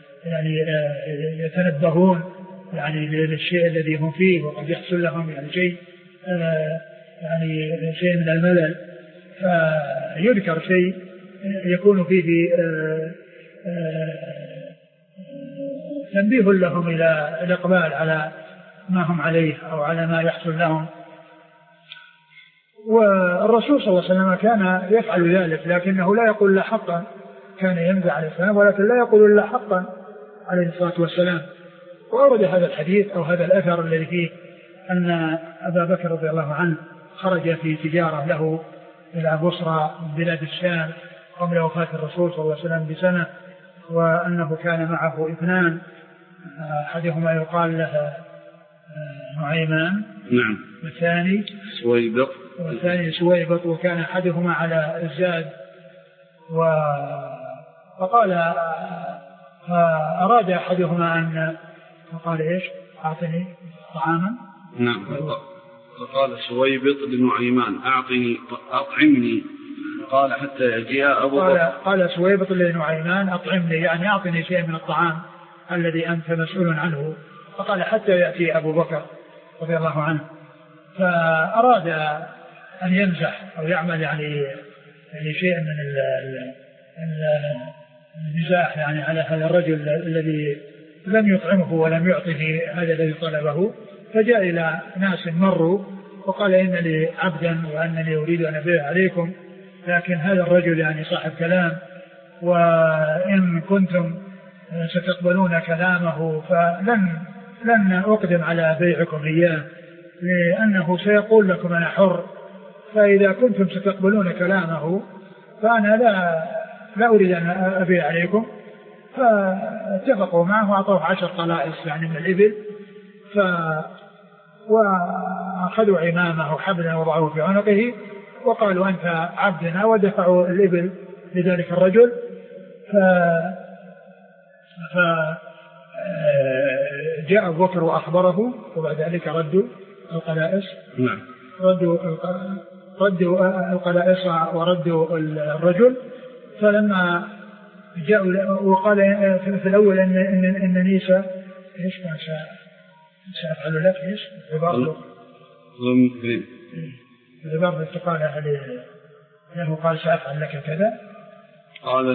يتنبهون يعني للشيء الذي هم فيه، وقد يحصل لهم يعني شيء من الملل، فيذكر شيء يكون فيه تنبيه لهم إلى الإقبال على ما هم عليه أو على ما يحصل لهم. والرسول صلى الله عليه وسلم كان يفعل ذلك، لكنه لا يقول لا حقا، كان يمزح عليه السلام ولكن لا يقول لا حقا عليه الصلاة والسلام. وأورد هذا الحديث أو هذا الأثر الذي فيه أن أبا بكر رضي الله عنه خرج في تجارة له إلى بصرى من بلاد الشام قبل وفاة الرسول صلى الله عليه وسلم بسنة، وأنه كان معه 2، أحدهما يقال له نعيمان، نعم، والثاني سويبط، وكان أحدهما على الزاد. فقال أراد أحدهما أن فقال إيش؟ أعطني طعاما نعم. فقال سويبط لنعيمان أطعمني، قال حتى يجيء أبو بكر. قال سويبط لنعيمان أطعمني، يعني أعطني شيء من الطعام الذي أنت مسؤول عنه. فقال حتى يأتي أبو بكر رضي الله عنه. فأراد أن يمزح أو يعمل يعني شيء من المزاح يعني على هذا الرجل الذي لم يطعمه ولم يعطه هذا الذي طلبه. فجاء إلى ناس مروا وقال إن لي عبدا وأنني أريد أن أبيع عليكم، لكن هذا الرجل يعني صاحب كلام، وإن كنتم ستقبلون كلامه فلن أقدم على بيعكم إياه، لأنه سيقول لكم أنا حر، فإذا كنتم ستقبلون كلامه فأنا لا أريد أن أبيع عليكم. فاتفقوا معه وأعطوه 10 طلائص يعني من الإبل، وأخذوا عمامه حبلا وضعوه في عنقه وقالوا أنت عبدنا، ودفعوا الإبل لذلك الرجل. جاء أبو بكر وأخبره، وبعد ذلك ردوا القلائص. نعم. ردوا القلائص وردوا الرجل. فلما جاءوا وقال في الأول إنني إيش كان سأفعل لك إيش عبارة استقالة له، قال سأفعل لك كذا، قال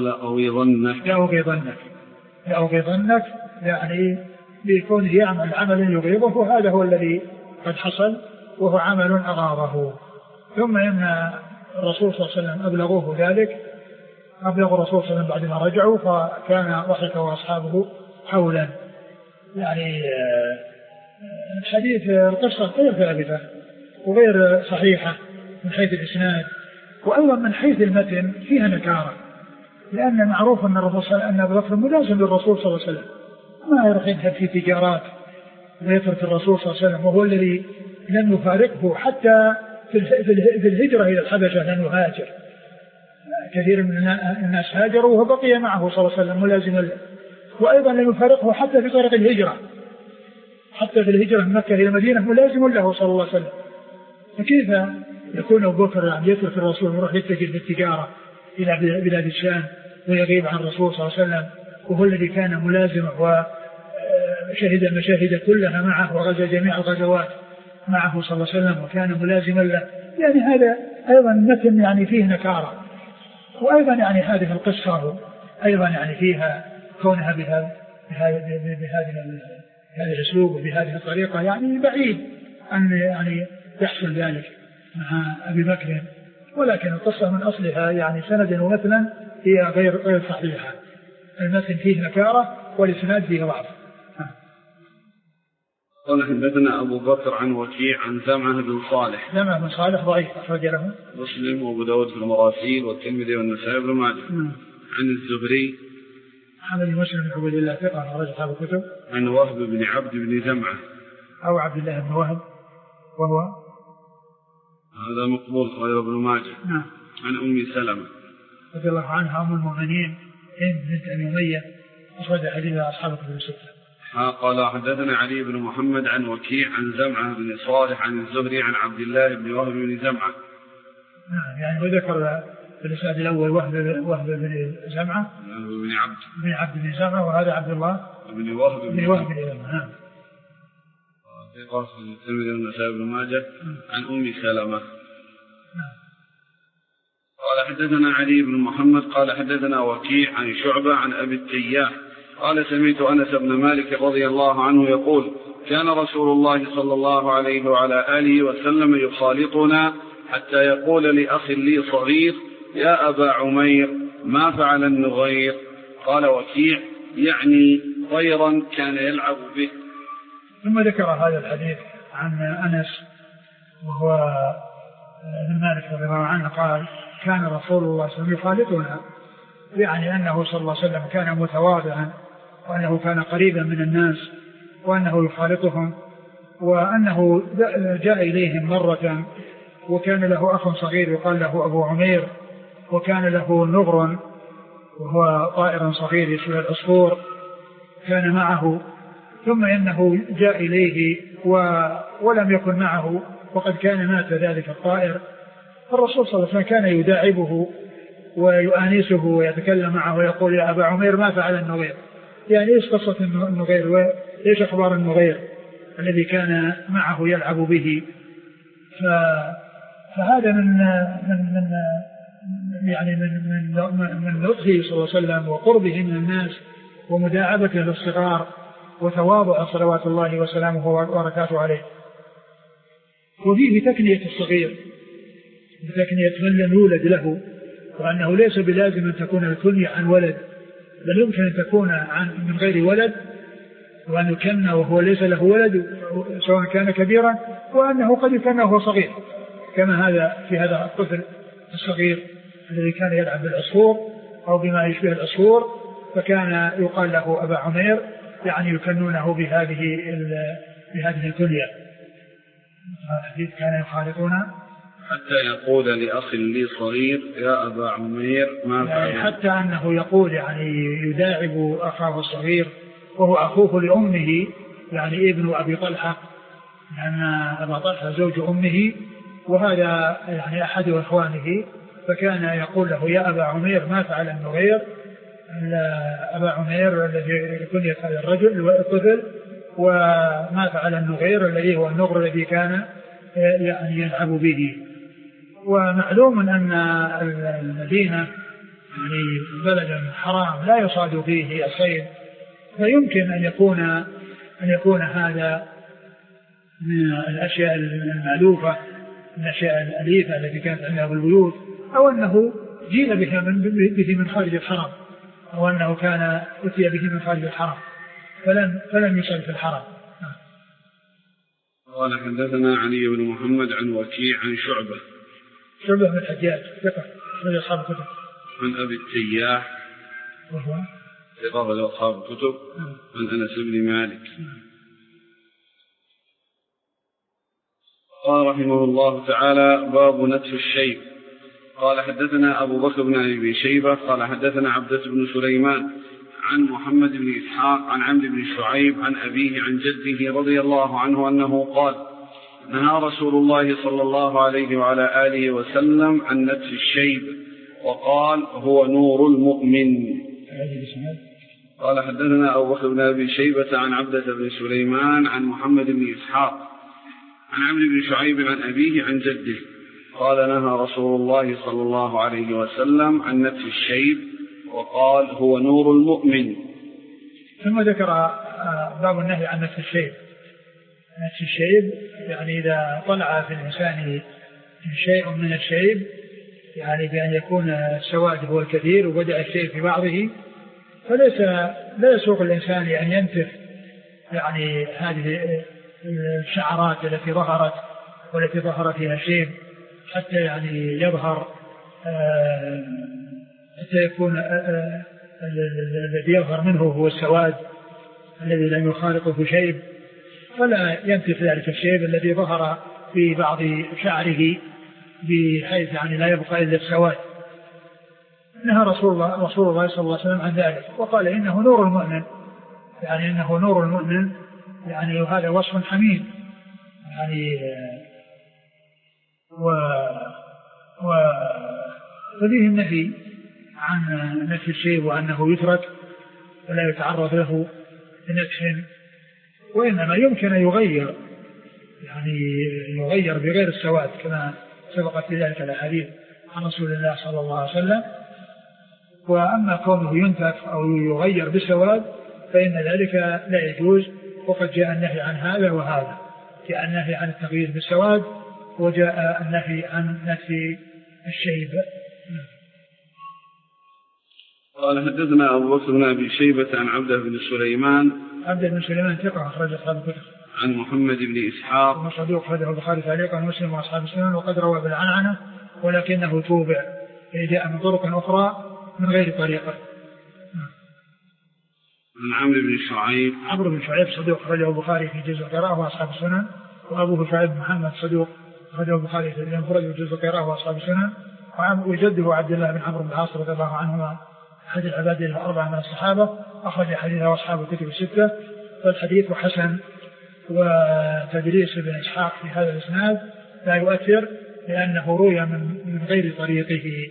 لأغيظنك يعني بيكون يعمل عملا يغيظه، وهذا هو الذي قد حصل وهو عمل أغاظه. ثم إن الرسول صلى الله عليه وسلم أبلغوه ذلك، أبلغ الرسول صلى الله عليه وسلم بعد ما رجعوا، فكان ضحك وأصحابه حولا. يعني الحديث القصة غير ثابتة وغير صحيحة من حيث الإسناد، وأيضا من حيث المتن فيها نكارة، لأن معروف أن الرسول صلى الله عليه وسلم أن أبو بكر ملازم للرسول صلى الله عليه وسلم، ما يروح يذهب في تجارات ويترك الرسول صلى الله عليه وسلم، وهو الذي لم يفارقه حتى في الهجرة إلى الحبشة لم يهاجر. كثير من الناس هاجروا وهو بقي معه صلى الله عليه وسلم ملازما له، وأيضا لم يفارقه حتى في طريق الهجرة، حتى في الهجرة من مكة إلى المدينة ملازم له صلى الله عليه وسلم. فكيف يكون أبو بكر يعني يترك الرسول ويروح يتجه بالتجارة إلى بلاد الشام ويغيب عن الرسول صلى الله عليه وسلم، وهو الذي كان ملازمه وشهد المشاهد كلها معه وغزا جميع الغزوات معه صلى الله عليه وسلم وكان ملازما له؟ يعني هذا أيضا مثل يعني فيه نكارة، وأيضا يعني هذه القصة أيضا يعني فيها كونها بهذا الأسلوب وبهذه الطريقة يعني بعيد أن يعني يحصل ذلك مع أبي بكر، ولكن القصة من أصلها يعني سندا ومثلا هي غير صحيحة، المثل فيه نكارة والإسناد فيه ضعف. قال حدثنا أبو بكر عن وكيع عن زمعة بن صالح. زمعة بن صالح ضعيف، أخرج له مسلم وأبو داود في المراسيل والترمذي والنسائي بن ماجه. عن الزهري محمد بن مسلم بن عبد الله ثقة أخرج أصحاب الكتب. عن وهب بن عبد بن زمعة أو عبد الله بن وهب، وهو هذا مقبول أخرجه ابن ماجه. نعم. عن أم سلمة رضي الله عنها أم المؤمنين هند بنت أبي أمية، أخرج حديثها أصحاب الكتب الستة. قال حدثنا علي بن محمد عن وكيع عن زمعة بن صالح عن الزهري عن عبد الله بن وهب بن زمعة. نعم، يعني وذكر في الإسناد الأول وهب بن زمعة بن عبد بن زمعة، وهذا عبد الله بن وهب بن زمعة. نعم. ثقة في الترمذي والنسائي بن ماجه. عن أم سلمة. قال حدثنا علي بن محمد قال حدثنا وكيع عن شعبة عن أبي التياح قال سمعت أنس بن مالك رضي الله عنه يقول كان رسول الله صلى الله عليه وعلى آله وسلم يخالطنا حتى يقول لأخ لي صغير يا أبا عمير ما فعل النغير؟ قال وكيع يعني طيرا كان يلعب به. ثم ذكر هذا الحديث عن أنس وهو ابن مالك رضي الله عنه قال كان رسول الله صلى الله عليه وسلم يخالطنا، يعني أنه صلى الله عليه وسلم كان متواضعا، وأنه كان قريبا من الناس، وأنه يخالطهم، وأنه جاء إليهم مرة وكان له أخ صغير يقال له أبو عمير، وكان له نغر وهو طائر صغير يشبه العصفور، كان معه ثم إنه جاء إليه ولم يكن معه وقد كان مات ذلك الطائر، فالرسول صلى الله عليه وسلم كان يداعبه ويؤانسه ويتكلم معه ويقول يا أبا عمير ما فعل النغير، يعني إيش قصة النغير وإيش أخبار النغير الذي كان معه يلعب به. فهذا من لطفه صلى الله عليه وسلم وقربه من الناس ومداعبته للصغار وتواضع صلوات الله وسلامه وبركاته عليه. وفيه تكنية الصغير بتكنية من لم يولد له، وأنه ليس بلازم أن تكون الكنية عن ولد، بل يمكن أن تكون من غير ولد، وأن يكنى وهو ليس له ولد سواء كان كبيرا، وأنه قد يكنى وهو صغير، كما هذا في هذا الطفل الصغير الذي كان يلعب بالعصفور أو بما يشبه العصفور، فكان يقال له أبا عمير، يعني يكنونه بهذه الكنية. الحديث كان يخالطون حتى يقول لأخ لي صغير يا أبا عمير ما فعل، حتى أنه يقول يعني يداعب أخاه الصغير وهو أخوه لأمه، يعني ابن أبي طلحة، لأن أبا طلحة زوج أمه وهذا يعني أحد إخوانه، فكان يقول له يا أبا عمير ما فعل النغير، أبا عمير الذي كنية هذا الرجل الطفل، وما فعل النغير الذي هو النغر الذي كان يعني يلعب به. ومعلوم أن المدينة يعني بلد حرام لا يصاد فيه الصيد، فيمكن أن يكون هذا من الأشياء المألوفة، من الأشياء الأليفة التي كانت عندها بالبيوت، أو أنه جيل به من خارج الحرم، أو أنه كان أتي به من خارج الحرم فلم يصل في الحرم. قال حدثنا علي بن محمد عن وكيع عن شعبة بن الحجاج ثقة من أصحاب الكتب، عن أبي التياح وهو ثقة من أصحاب الكتب، عن أنس بن مالك. قال رحمه الله تعالى باب نتف الشيب. قال حدثنا أبو بكر بن أبي شيبة قال حدثنا عبدة بن سليمان عن محمد بن إسحاق عن عمرو بن شعيب عن أبيه عن جده رضي الله عنه أنه قال نهى رسول الله صلى الله عليه وعلى آله وسلم عن نتف الشيب وقال هو نور المؤمن. قال حدثنا أبو بكر بن أبي شيبة عن عبدة بن سليمان عن محمد بن إسحاق عن عمرو بن شعيب عن أبيه عن جده قال نهى رسول الله صلى الله عليه وسلم عن نتف الشيب وقال هو نور المؤمن. ثم ذكر باب النهي عن نتف الشيب. نتف الشيب يعني إذا طلع في الإنسان شيء من الشيب، يعني بأن يكون السواد هو الكثير وبدأ الشيب في بعضه، لا يسوق الإنسان أن ينتف يعني هذه الشعرات التي ظهرت والتي ظهر فيها الشيب حتى يعني يظهر حتى يكون الذي يظهر منه هو السواد الذي لم يخالطه شيب، فلا ينتف ذلك الشيب الذي ظهر في بعض شعره بحيث يعني لا يبقى إلا السواد. نهى رسول الله صلى الله عليه وسلم عن ذلك وقال إنه نور المؤمن، يعني إنه نور المؤمن، يعني هذا وصف حميد يعني ففيه النهي عن نتف الشيب وأنه يترك ولا يتعرض له بنتف، وإنما يمكن أن يغير بغير السواد كما سبقت في ذلك الأحاديث عن رسول الله صلى الله عليه وسلم. وأما كونه ينتف أو يغير بالسواد فإن ذلك لا يجوز، وقد جاء النهي عن هذا وهذا، جاء النهي عن التغيير بالسواد وجاء النهي عن نتف الشيب. قال حدثنا أبو بكر بن أبي شيبة عن عبده بن سليمان ثقة أخرج أصحاب الكتب، عن محمد بن إسحاق صدوق أخرجه البخاري تعليقا ومسلم وأصحاب السنن وقد روى بالعنعنة ولكنه توبع، جاء من طرق أخرى من غير طريقة. عن عمرو بن شعيب صدوق أخرجه البخاري في جزء القراءة وأصحاب السنن، وأبوه شعيب محمد صدوق أخرجه البخاري في جزء القراءة وأصحاب السنن، وجده عبد الله بن عمرو بن العاص رضي الله عنهما أحد العباد الأربعة من الصحابة، أخرج حديثه أصحاب الكتب الستة. والحديث حسن. وتدريس ابن إسحاق في هذا الإسناد لا يؤثر لأنه روي من غير طريقه.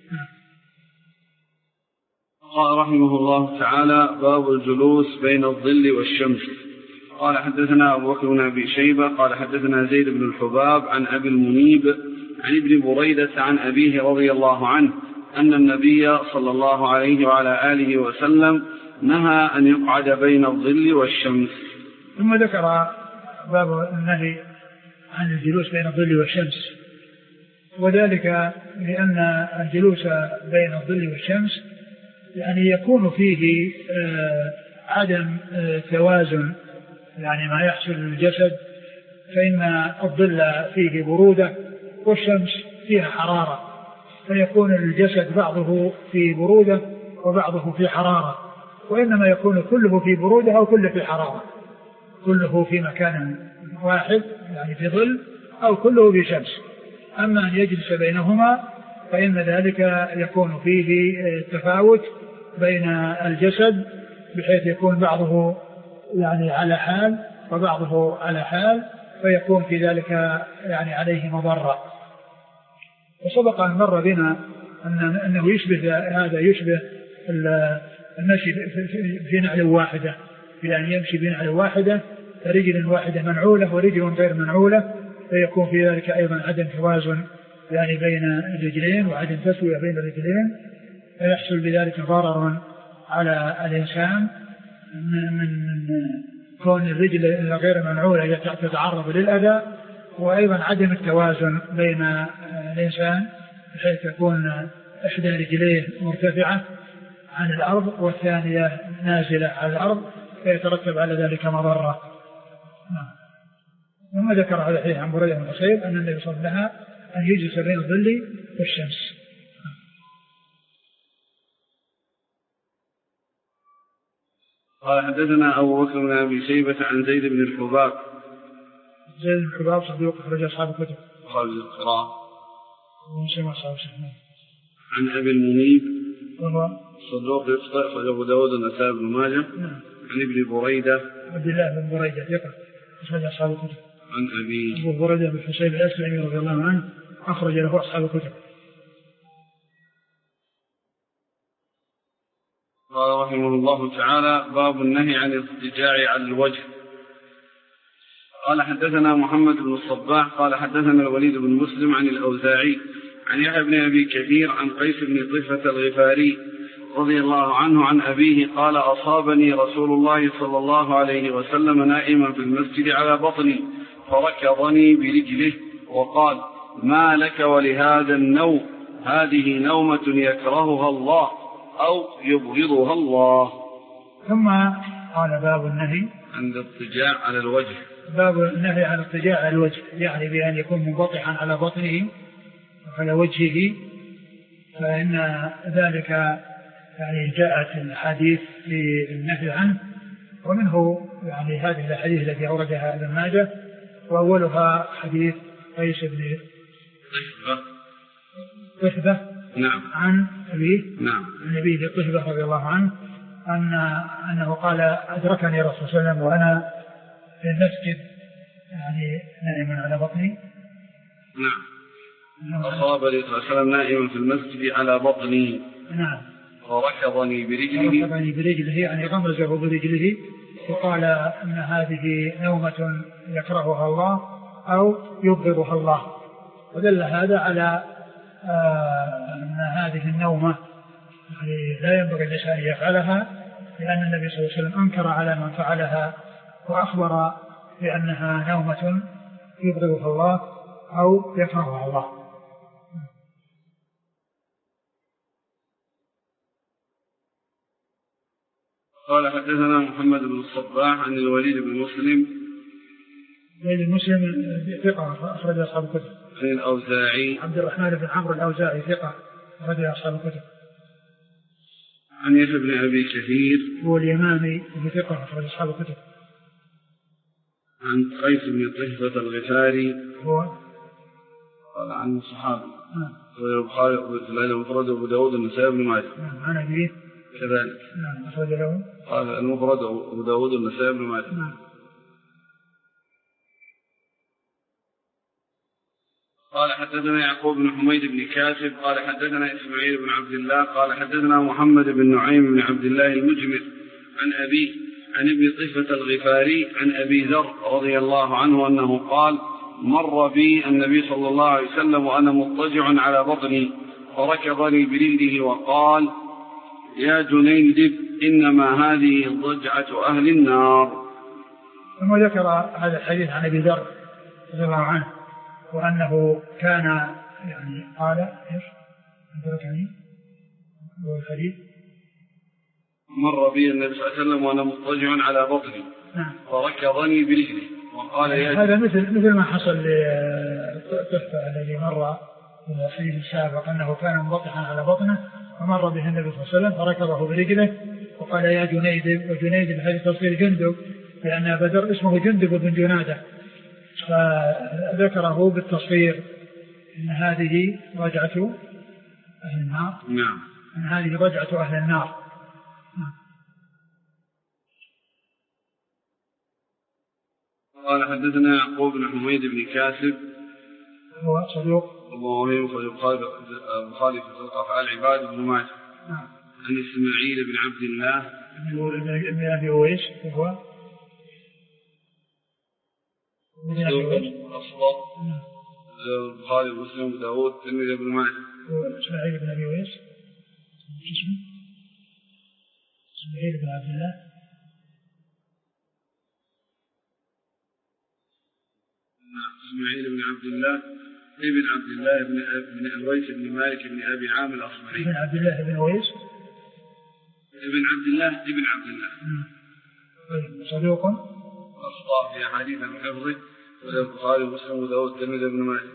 قال رحمه الله تعالى: باب الجلوس بين الظل والشمس. قال حدثنا أبو بكر بن أبي شيبة قال حدثنا زيد بن الحباب عن أبي المنيب عن ابن بريدة عن أبيه رضي الله عنه أن النبي صلى الله عليه وعلى آله وسلم نهى أن يقعد بين الظل والشمس. ثم ذكر باب النهي عن الجلوس بين الظل والشمس، وذلك لأن الجلوس بين الظل والشمس يعني يكون فيه عدم توازن، يعني ما يحصل للجسد، فإن الظل فيه برودة والشمس فيها حرارة، فيكون الجسد بعضه في برودة وبعضه في حرارة، وإنما يكون كله في برودة أو كله في حرارة، كله في مكان واحد يعني في ظل أو كله في شمس. أما أن يجلس بينهما فإن ذلك يكون فيه تفاوت بين الجسد، بحيث يكون بعضه يعني على حال وبعضه على حال، فيكون في ذلك يعني عليه مضرة. وسبق أن مر بنا أنه يشبه هذا يشبه المشي في نعل واحدة، بأن يمشي بنعل واحدة رجل واحدة منعولة ورجل غير منعولة، فيكون في ذلك أيضا عدم توازن يعني بين الرجلين وعدم تسوية بين الرجلين، فيحصل بذلك ضرر على الإنسان من كون الرجل غير منعولة تتعرض للأذى، وأيضا عدم التوازن بين الإنسان بحيث تكون إحدى رجليه مرتفعة عن الأرض والثانية نازلة على الأرض، فيترتب على ذلك مضرة. ثم ذكر هذا الحديث عن بريدة بن حصيب أن النبي صلى الله عليه وسلم أن يجلس بين الظل والشمس. قال حدثنا أبو بكر بن أبي شيبة عن زيد بن الحباب. زيد بن الحباب صدوق أخرج أصحاب الكتب. خارج القراءة. ومسلم أصحاب السنن. عن أبي المنيب وهو صدوق يخطئ أخرج أبو داود والنسائي بن ماجه. عن ابن بريدة عبد الله بن بريدة ثقة أخرج أصحاب الكتب. عن أبي أبو بريدة بن حصيب الأسلمي رضي الله عنه أخرج له أصحاب الكتب. قال رحمه الله تعالى: باب النهي عن الاضطجاع على الوجه. قال حدثنا محمد بن الصباح قال حدثنا الوليد بن مسلم عن الأوزاعي عن يحيى بن أبي كثير عن قيس بن طفة الغفاري رضي الله عنه عن أبيه قال: أصابني رسول الله صلى الله عليه وسلم نائما في المسجد على بطني، فركضني برجله وقال: ما لك ولهذا النوم؟ هذه نومة يكرهها الله أو يبغضها الله. ثم قال: باب النهي عن الاضطجاع على الوجه. باب النهي عن الاضطجاع على الوجه، يعني بأن يكون منبطحا على بطنه وعلى وجهه، فإن ذلك يعني جاءت الحديث في النهي عنه، ومنه يعني هذه الحديث التي أوردها ابن ماجه، وأولها حديث قيس بن طفة نعم عن أبيه نعم عن أبيه طفة رضي الله عنه أنه قال: أدركني الرسول صلى الله عليه وسلم وأنا في المسجد يعني نائما على بطني. نعم. أصابني صلى الله عليه وسلم نائما في المسجد على بطني. نعم. فركضني برجله يعني غمزه برجله وقال أن هذه نومة يكرهها الله أو يبغضها الله. ودل هذا على أن هذه النومة يعني لا ينبغي الإنسان أن يفعلها، لأن النبي صلى الله عليه وسلم أنكر على من فعلها وأخبر بأنها نومة يبغضها الله أو يكرهها الله. قال حدثنا محمد بن الصباح عن الوليد بن مسلم. الوليد بن مسلم ثقة أخرج أصحاب الكتب. عن الأوزاعي عبد الرحمن بن عمرو الأوزاعي ثقة أخرج أصحاب الكتب. عن يحيى بن أبي كثير هو اليمامي ثقة أخرج أصحاب الكتب. عن قيس بن طفة الغفاري هو قال عن الصحابي البخاري المفرد وأبو داود والنسائي بن ماجه. عن أبيه كذلك. نعم أخرج له. قال المفرد أبو داود والنسائي بن ماجه. نعم. قال حدثنا يعقوب بن حميد بن كاسب قال حدثنا إسماعيل بن عبد الله قال حدثنا محمد بن نعيم بن عبد الله المجمر عن أبيه عن ابن طفة الغفاري عن أبي ذر رضي الله عنه أنه قال مر بي النبي صلى الله عليه وسلم وأنا مضطجع على بطني فركضني برجله وقال يا جنيدب إنما هذه ضجعة أهل النار. ثم ذكر هذا الحديث عن أبي ذر رضي الله عنه وأنه كان يعني قال إيش أدركني هو الحديث مر بي النبي صلى الله عليه وسلم وأنا مضطجع على بطني فركضني برجله وقال هذا مثل ما حصل للطفل الذي مر في الحديث السابق أنه كان مضطجعا على بطنه فمر به النبي صلى الله عليه وسلم فركضه برجله وقال يا جنيدب. وجنيدب هذه تصير جندب لأن أبا ذر اسمه جندب بن جنادة فذكره بالتصغير إن هذه رجعة أهل النار. نعم. إن هذه رجعة أهل النار. قال حدثنا يعقوب بن حميد بن كاسب هو صدوق وهو خالف في أفعال العباد بن ماجه. نعم. عن إسماعيل بن عبد الله بن أبي أويس وهو أصدق البخاري ومسلم وداود الترمذي بن ماجه. إسماعيل بن أبي أويس اسمه إسماعيل بن عبد الله إسماعيل بن عبد الله ابن عبد الله بن أويس بن مالك بن أبي عامر الأصبحي. ابن عبد الله بن أويس ابن عبد الله. صدوق أخطأ في أحاديث من حفظه والبخاري ومسلم وداود الترمذي بن ماجه.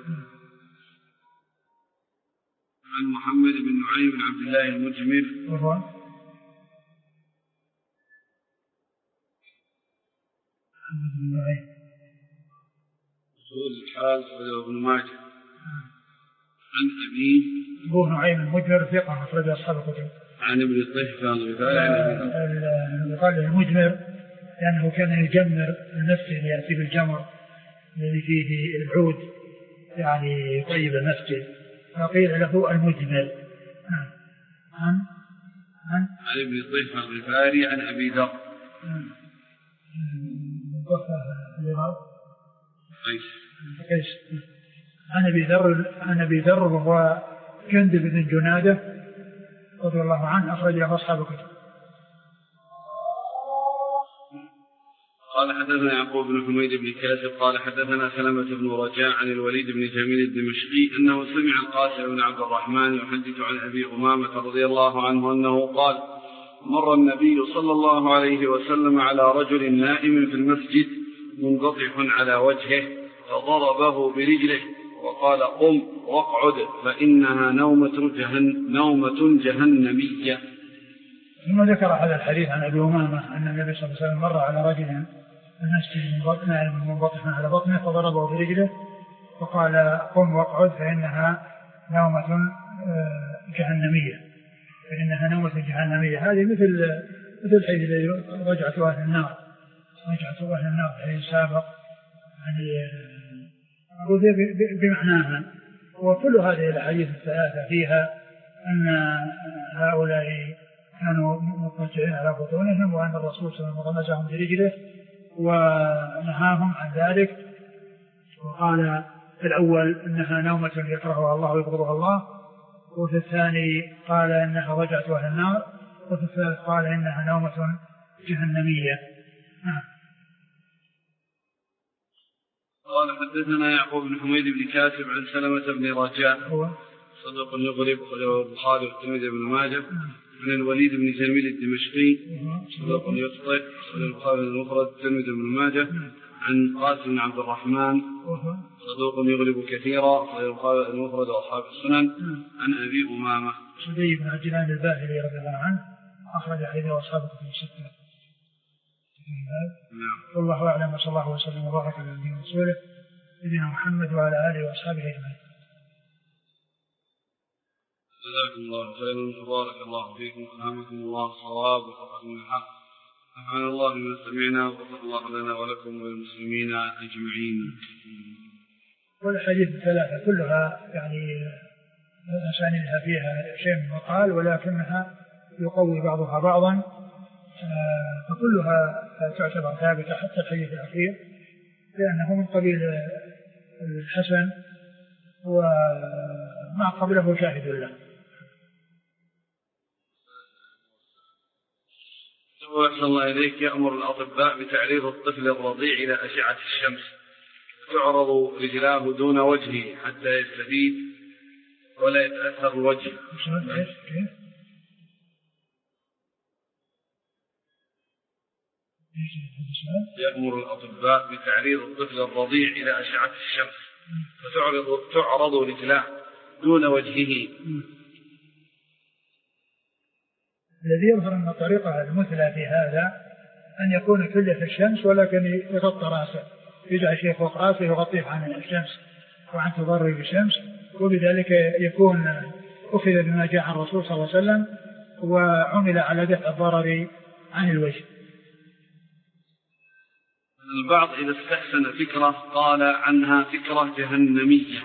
عن محمد بن نعيم بن عبد الله المجمر وهو محمد بن نعيم رسول الحال ابن ماجه. عن أبيه أبو نعيم المجمر ثقة أخرج أصحاب الكتب. عن ابن طفة الغفاري يقال المجمر لأنه كان يجمر المسجد يأتي بالجمر الذي فيه العود يعني طيب المسجد فقيل له المجمر. عن ابن طفة الغفاري عن أبي ذر قيس عن أبي ذر وهو جندب بن جنادة رضي الله عنه أخرج له أصحاب الكتب. قال حدثنا يعقوب بن حميد بن كاسب قال حدثنا سلمة بن رجاء عن الوليد بن جميل الدمشقي أنه سمع القاسم بن عبد الرحمن يحدث عن أبي أمامة رضي الله عنه أنه قال مر النبي صلى الله عليه وسلم على رجل نائم في المسجد منبطح على وجهه فضربه برجله وقال قم واقعد فإنها نومة جهنمية. ثم ذكر هذا الحديث عن أبي أمامة أن النبي صلى الله عليه وسلم مر على رجل المسجد منبطح على بطنه فضربه برجله وقال قم واقعد فإنها نومة جهنمية. هذه مثل الحديث الذي رجعة أهل النار في الحديث السابق يعني بمعناها. وكل هذه الأحاديث الثلاثة فيها أن هؤلاء كانوا مضطجعين على بطونهم وأن الرسول صلى الله عليه وسلم غمزهم برجله ونهاهم عن ذلك وقال في الأول أنها نومة يكرهها الله ويبغضها الله وفي الثاني قال إنها رجعة أهل النار وفي الثالث قال إنها نومة جهنمية. قال حدثنا يعقوب بن حميد بن كاسب عن سلمة بن رجاء صدق يغلب البخاري والترمذي بن ماجه عن الوليد بن جميل الدمشقي صدق يخطئ البخاري المفرد والترمذي بن ماجه عن قاسم بن عبد الرحمن صدوق يغلب كثيرا البخاري المفرد واصحاب السنن عن ابي امامه سدي بن عجلان الباهلي رضي الله عنه اخرج حديثه اصحاب الكتب السته. والله اعلم وصلى الله وسلم وبارك على نبينا ورسوله نبينا محمد وعلى اله واصحابه اجمعين. جزاكم الله خيرا وبارك الله فيكم وألهمكم الله الصواب ووفقكم للحق. نفعنا الله بما سمعنا وغفر الله لنا ولكم وللمسلمين أجمعين. والحديث الثلاثة كلها يعني أسانيدها فيها شيء من مقال، ولكنها يقوي بعضها بعضا، فكلها تعتبر ثابتة حتى الحديث الأخير، لأنه من قبيل الحسن وما قبله شاهد له. أحسن الله إليك. يأمر الأطباء بتعريض الطفل الرضيع إلى أشعة الشمس، تعرض رجلاه دون وجهه حتى يستفيد ولا يتأثر الوجه. يأمر الأطباء بتعريض الطفل الرضيع إلى أشعة الشمس، فتعرض رجلاه دون وجهه. الذي يظهر أن الطريقة المثلى في هذا أن يكون كله في الشمس، ولكن يغطى رأسه، يجعل شيء فوق رأسه يغطيه عن الشمس وعن تضرر الشمس، وبذلك يكون أخذ بما جاء عن الرسول صلى الله عليه وسلم وعمل على دفع الضرر عن الوجه. البعض إذا استحسن فكرة قال عنها فكرة جهنمية.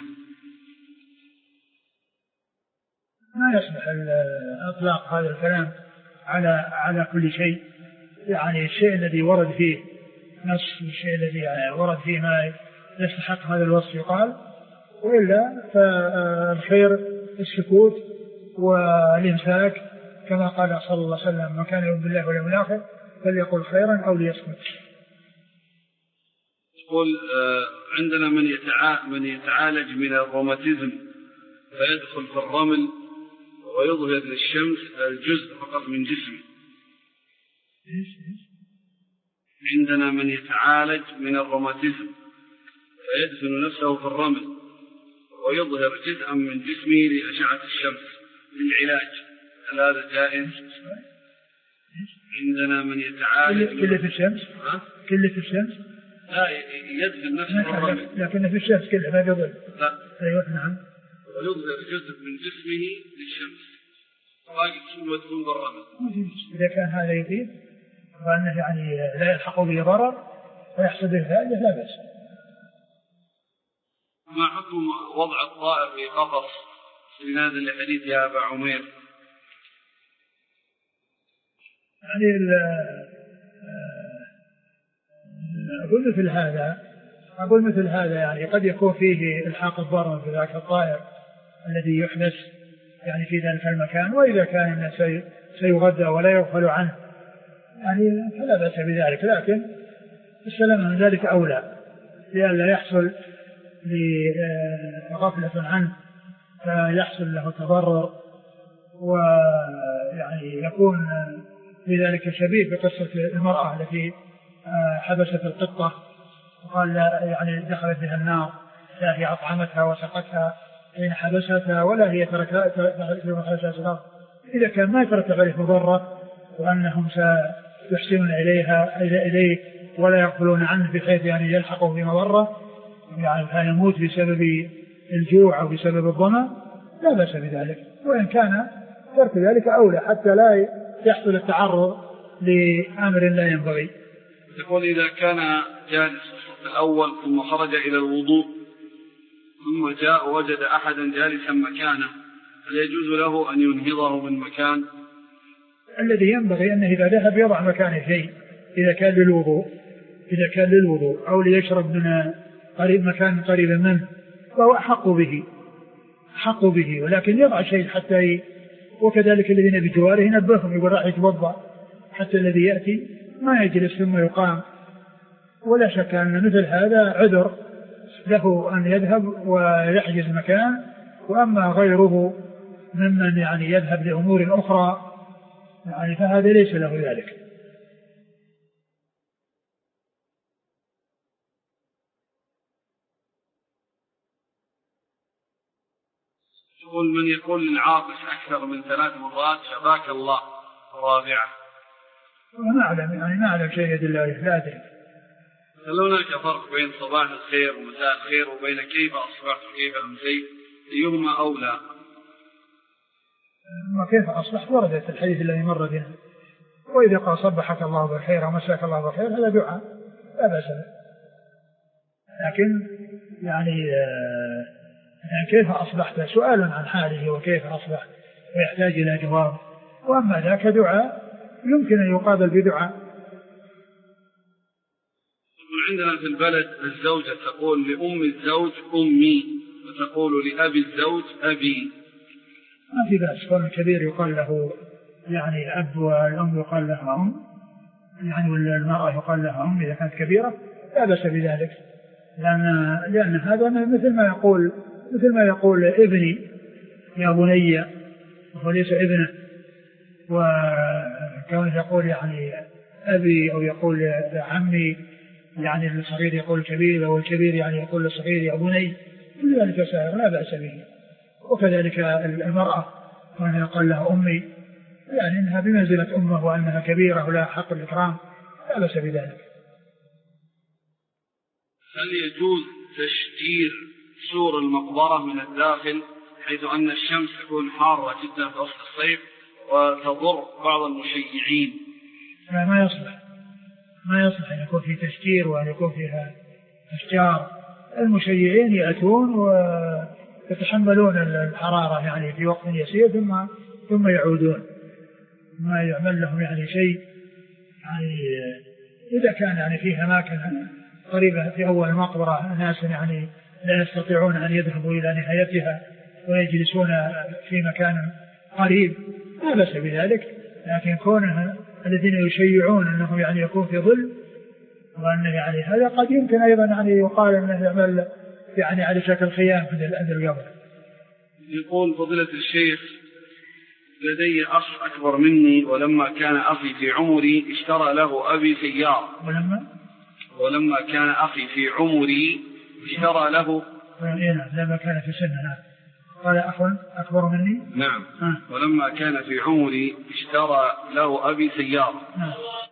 ما يصلح إطلاق هذا الكلام على كل شيء، يعني الشيء الذي ورد فيه نص، الشيء الذي ورد فيه ما يستحق هذا الوصف يقال، وإلا فالخير السكوت والإمساك، كما قال صلى الله عليه وسلم: من كان يؤمن بالله واليوم الآخر فليقل خيرا أو ليصمت. يقول عندنا من يتعالج من الروماتيزم فيدخل في الرمل ويظهر للشمس الجزء فقط من جسمه. عندنا من يتعالج من الروماتيزم فيدفن نفسه في الرمل ويظهر جزءا من جسمه لأشعة الشمس للعلاج، هل هذا جائز؟ عندنا من يتعالج كله في الشمس؟ كله في الشمس؟ لا، يدفن نفسه في الرمل لكن في الشمس كله ما يظهر. لا. أيوة نعم. ويظهر جزء من جسمه للشمس باقي كله يدخل بالرمل. إذا كان هذا يفيد وأنه يعني لا يلحق به ضرر ويحصل به فائدة لا بأس. ما حكم وضع الطائر في قفص استنادا لحديث يا أبا عمير؟ يعني أقول مثل هذا يعني قد يكون فيه إلحاق الضرر بذاك الطائر الذي يحدث يعني في ذلك المكان، وإذا كان سيغذى ولا يغفل عنه يعني فلا بأس بذلك، لكن السلامة من ذلك أولى لئلا يحصل لغفلة عنه فيحصل له تضرر، ويعني يكون في ذلك شبيه بقصة المرأة التي حبست القطة وقال يعني دخلت بها النار، لا هي أطعمتها وسقتها حين حبستها ولا هي تركتها في مخرجها. إذا كان ما يترتب عليه مضرة وأنهم سيحسنون إليه ولا يغفلون عنه بحيث يعني يلحقه بمضرة يعني فيموت بسبب الجوع أو بسبب الظمأ لا بأس بذلك، وإن كان ترك ذلك أولى حتى لا يحصل التعرض لأمر لا ينبغي. يقول إذا كان جالس في الصف الأول ثم خرج إلى الوضوء ثم جاء وجد أحدا جالسا مكانه هل يجوز له أن ينهضه من مكان؟ الذي ينبغي أنه إذا ذهب يضع مكانه شيء إذا كان للوضوء أو ليشرب من مكان قريب منه فهو أحق به، ولكن يضع شيء حتى وكذلك الذين بجواره ينبههم يقول راح يتوضأ حتى الذي يأتي ما يجلس ثم يقام. ولا شك أن مثل هذا عذر له أن يذهب ويحجز مكان، وأما غيره ممن يعني يذهب لأمور أخرى يعني فهذا ليس له ذلك. يقول من يقول للعاطس أكثر من 3 مرات شباك الله رابعة. ما أعلم شيء يدل عليه، لا أدري. هل هناك فرق بين صباح الخير ومساء الخير وبين كيف أصبحت وكيف أمسيت؟ أيهما أولى؟ وكيف أصبحت وردت الحديث الذي مر بنا. وإذا قال صبحك الله بالخير ومساك الله بالخير هذا دعاء لا بأس به، لكن يعني كيف أصبحت سؤال عن حاله وكيف أصبح ويحتاج إلى جواب، وأما ذاك دعاء يمكن أن يقابل بدعاء. عندنا في البلد الزوجة تقول لأم الزوج أمي وتقول لأبي الزوج أبي. ما في بأس، كون الكبير يقال له يعني أب والأم يقال لها أم، يعني والمرأة يقال لها أم إذا كانت كبيرة لا بأس بذلك، لأن هذا مثل ما يقول ابني يا بني وهو ليس ابنه، وكونه يقول يعني أبي أو يقول عمي يعني للصغير يقول الكبير، أو الكبير يعني يقول للصغير يا بني، كل ذلك سائر لا بأس به. وكذلك المرأة كونه يقول لها أمي يعني إنها بمنزلة أمه وأنها كبيرة ولا حق الإكرام لا بأس بذلك. هل يجوز تشجير سور المقبرة من الداخل حيث أن الشمس تكون حارة جدا في وسط الصيف وتضر بعض المشيعين؟ ما يصلح أن يكون في تشجير وأن يكون فيها أشجار. المشيعين يأتون ويتحملون الحرارة يعني في وقت يسير ثم يعودون، ما يعمل لهم يعني شيء. يعني إذا كان يعني في أماكن قريبة في أول المقبرة ناس يعني لا يستطيعون أن يذهبوا إلى نهايتها ويجلسون في مكان قريب لا بأس بذلك، لكن كونه الذين يشيعون أنهم يعني يكون في ظل، وأن يعني هذا قد يمكن أيضا يعني يقال أنه يعمل يعني على شكل خيام عند القبر. يقول فضيلة الشيخ لدي أخ أكبر مني، ولما كان أخي في عمري اشترى له أبي سيارة. ولما كان أخي في عمري اشترى له لما كان في سنه قال أخ أكبر مني. نعم. ولما كان في عمري اشترى له أبي سيارة.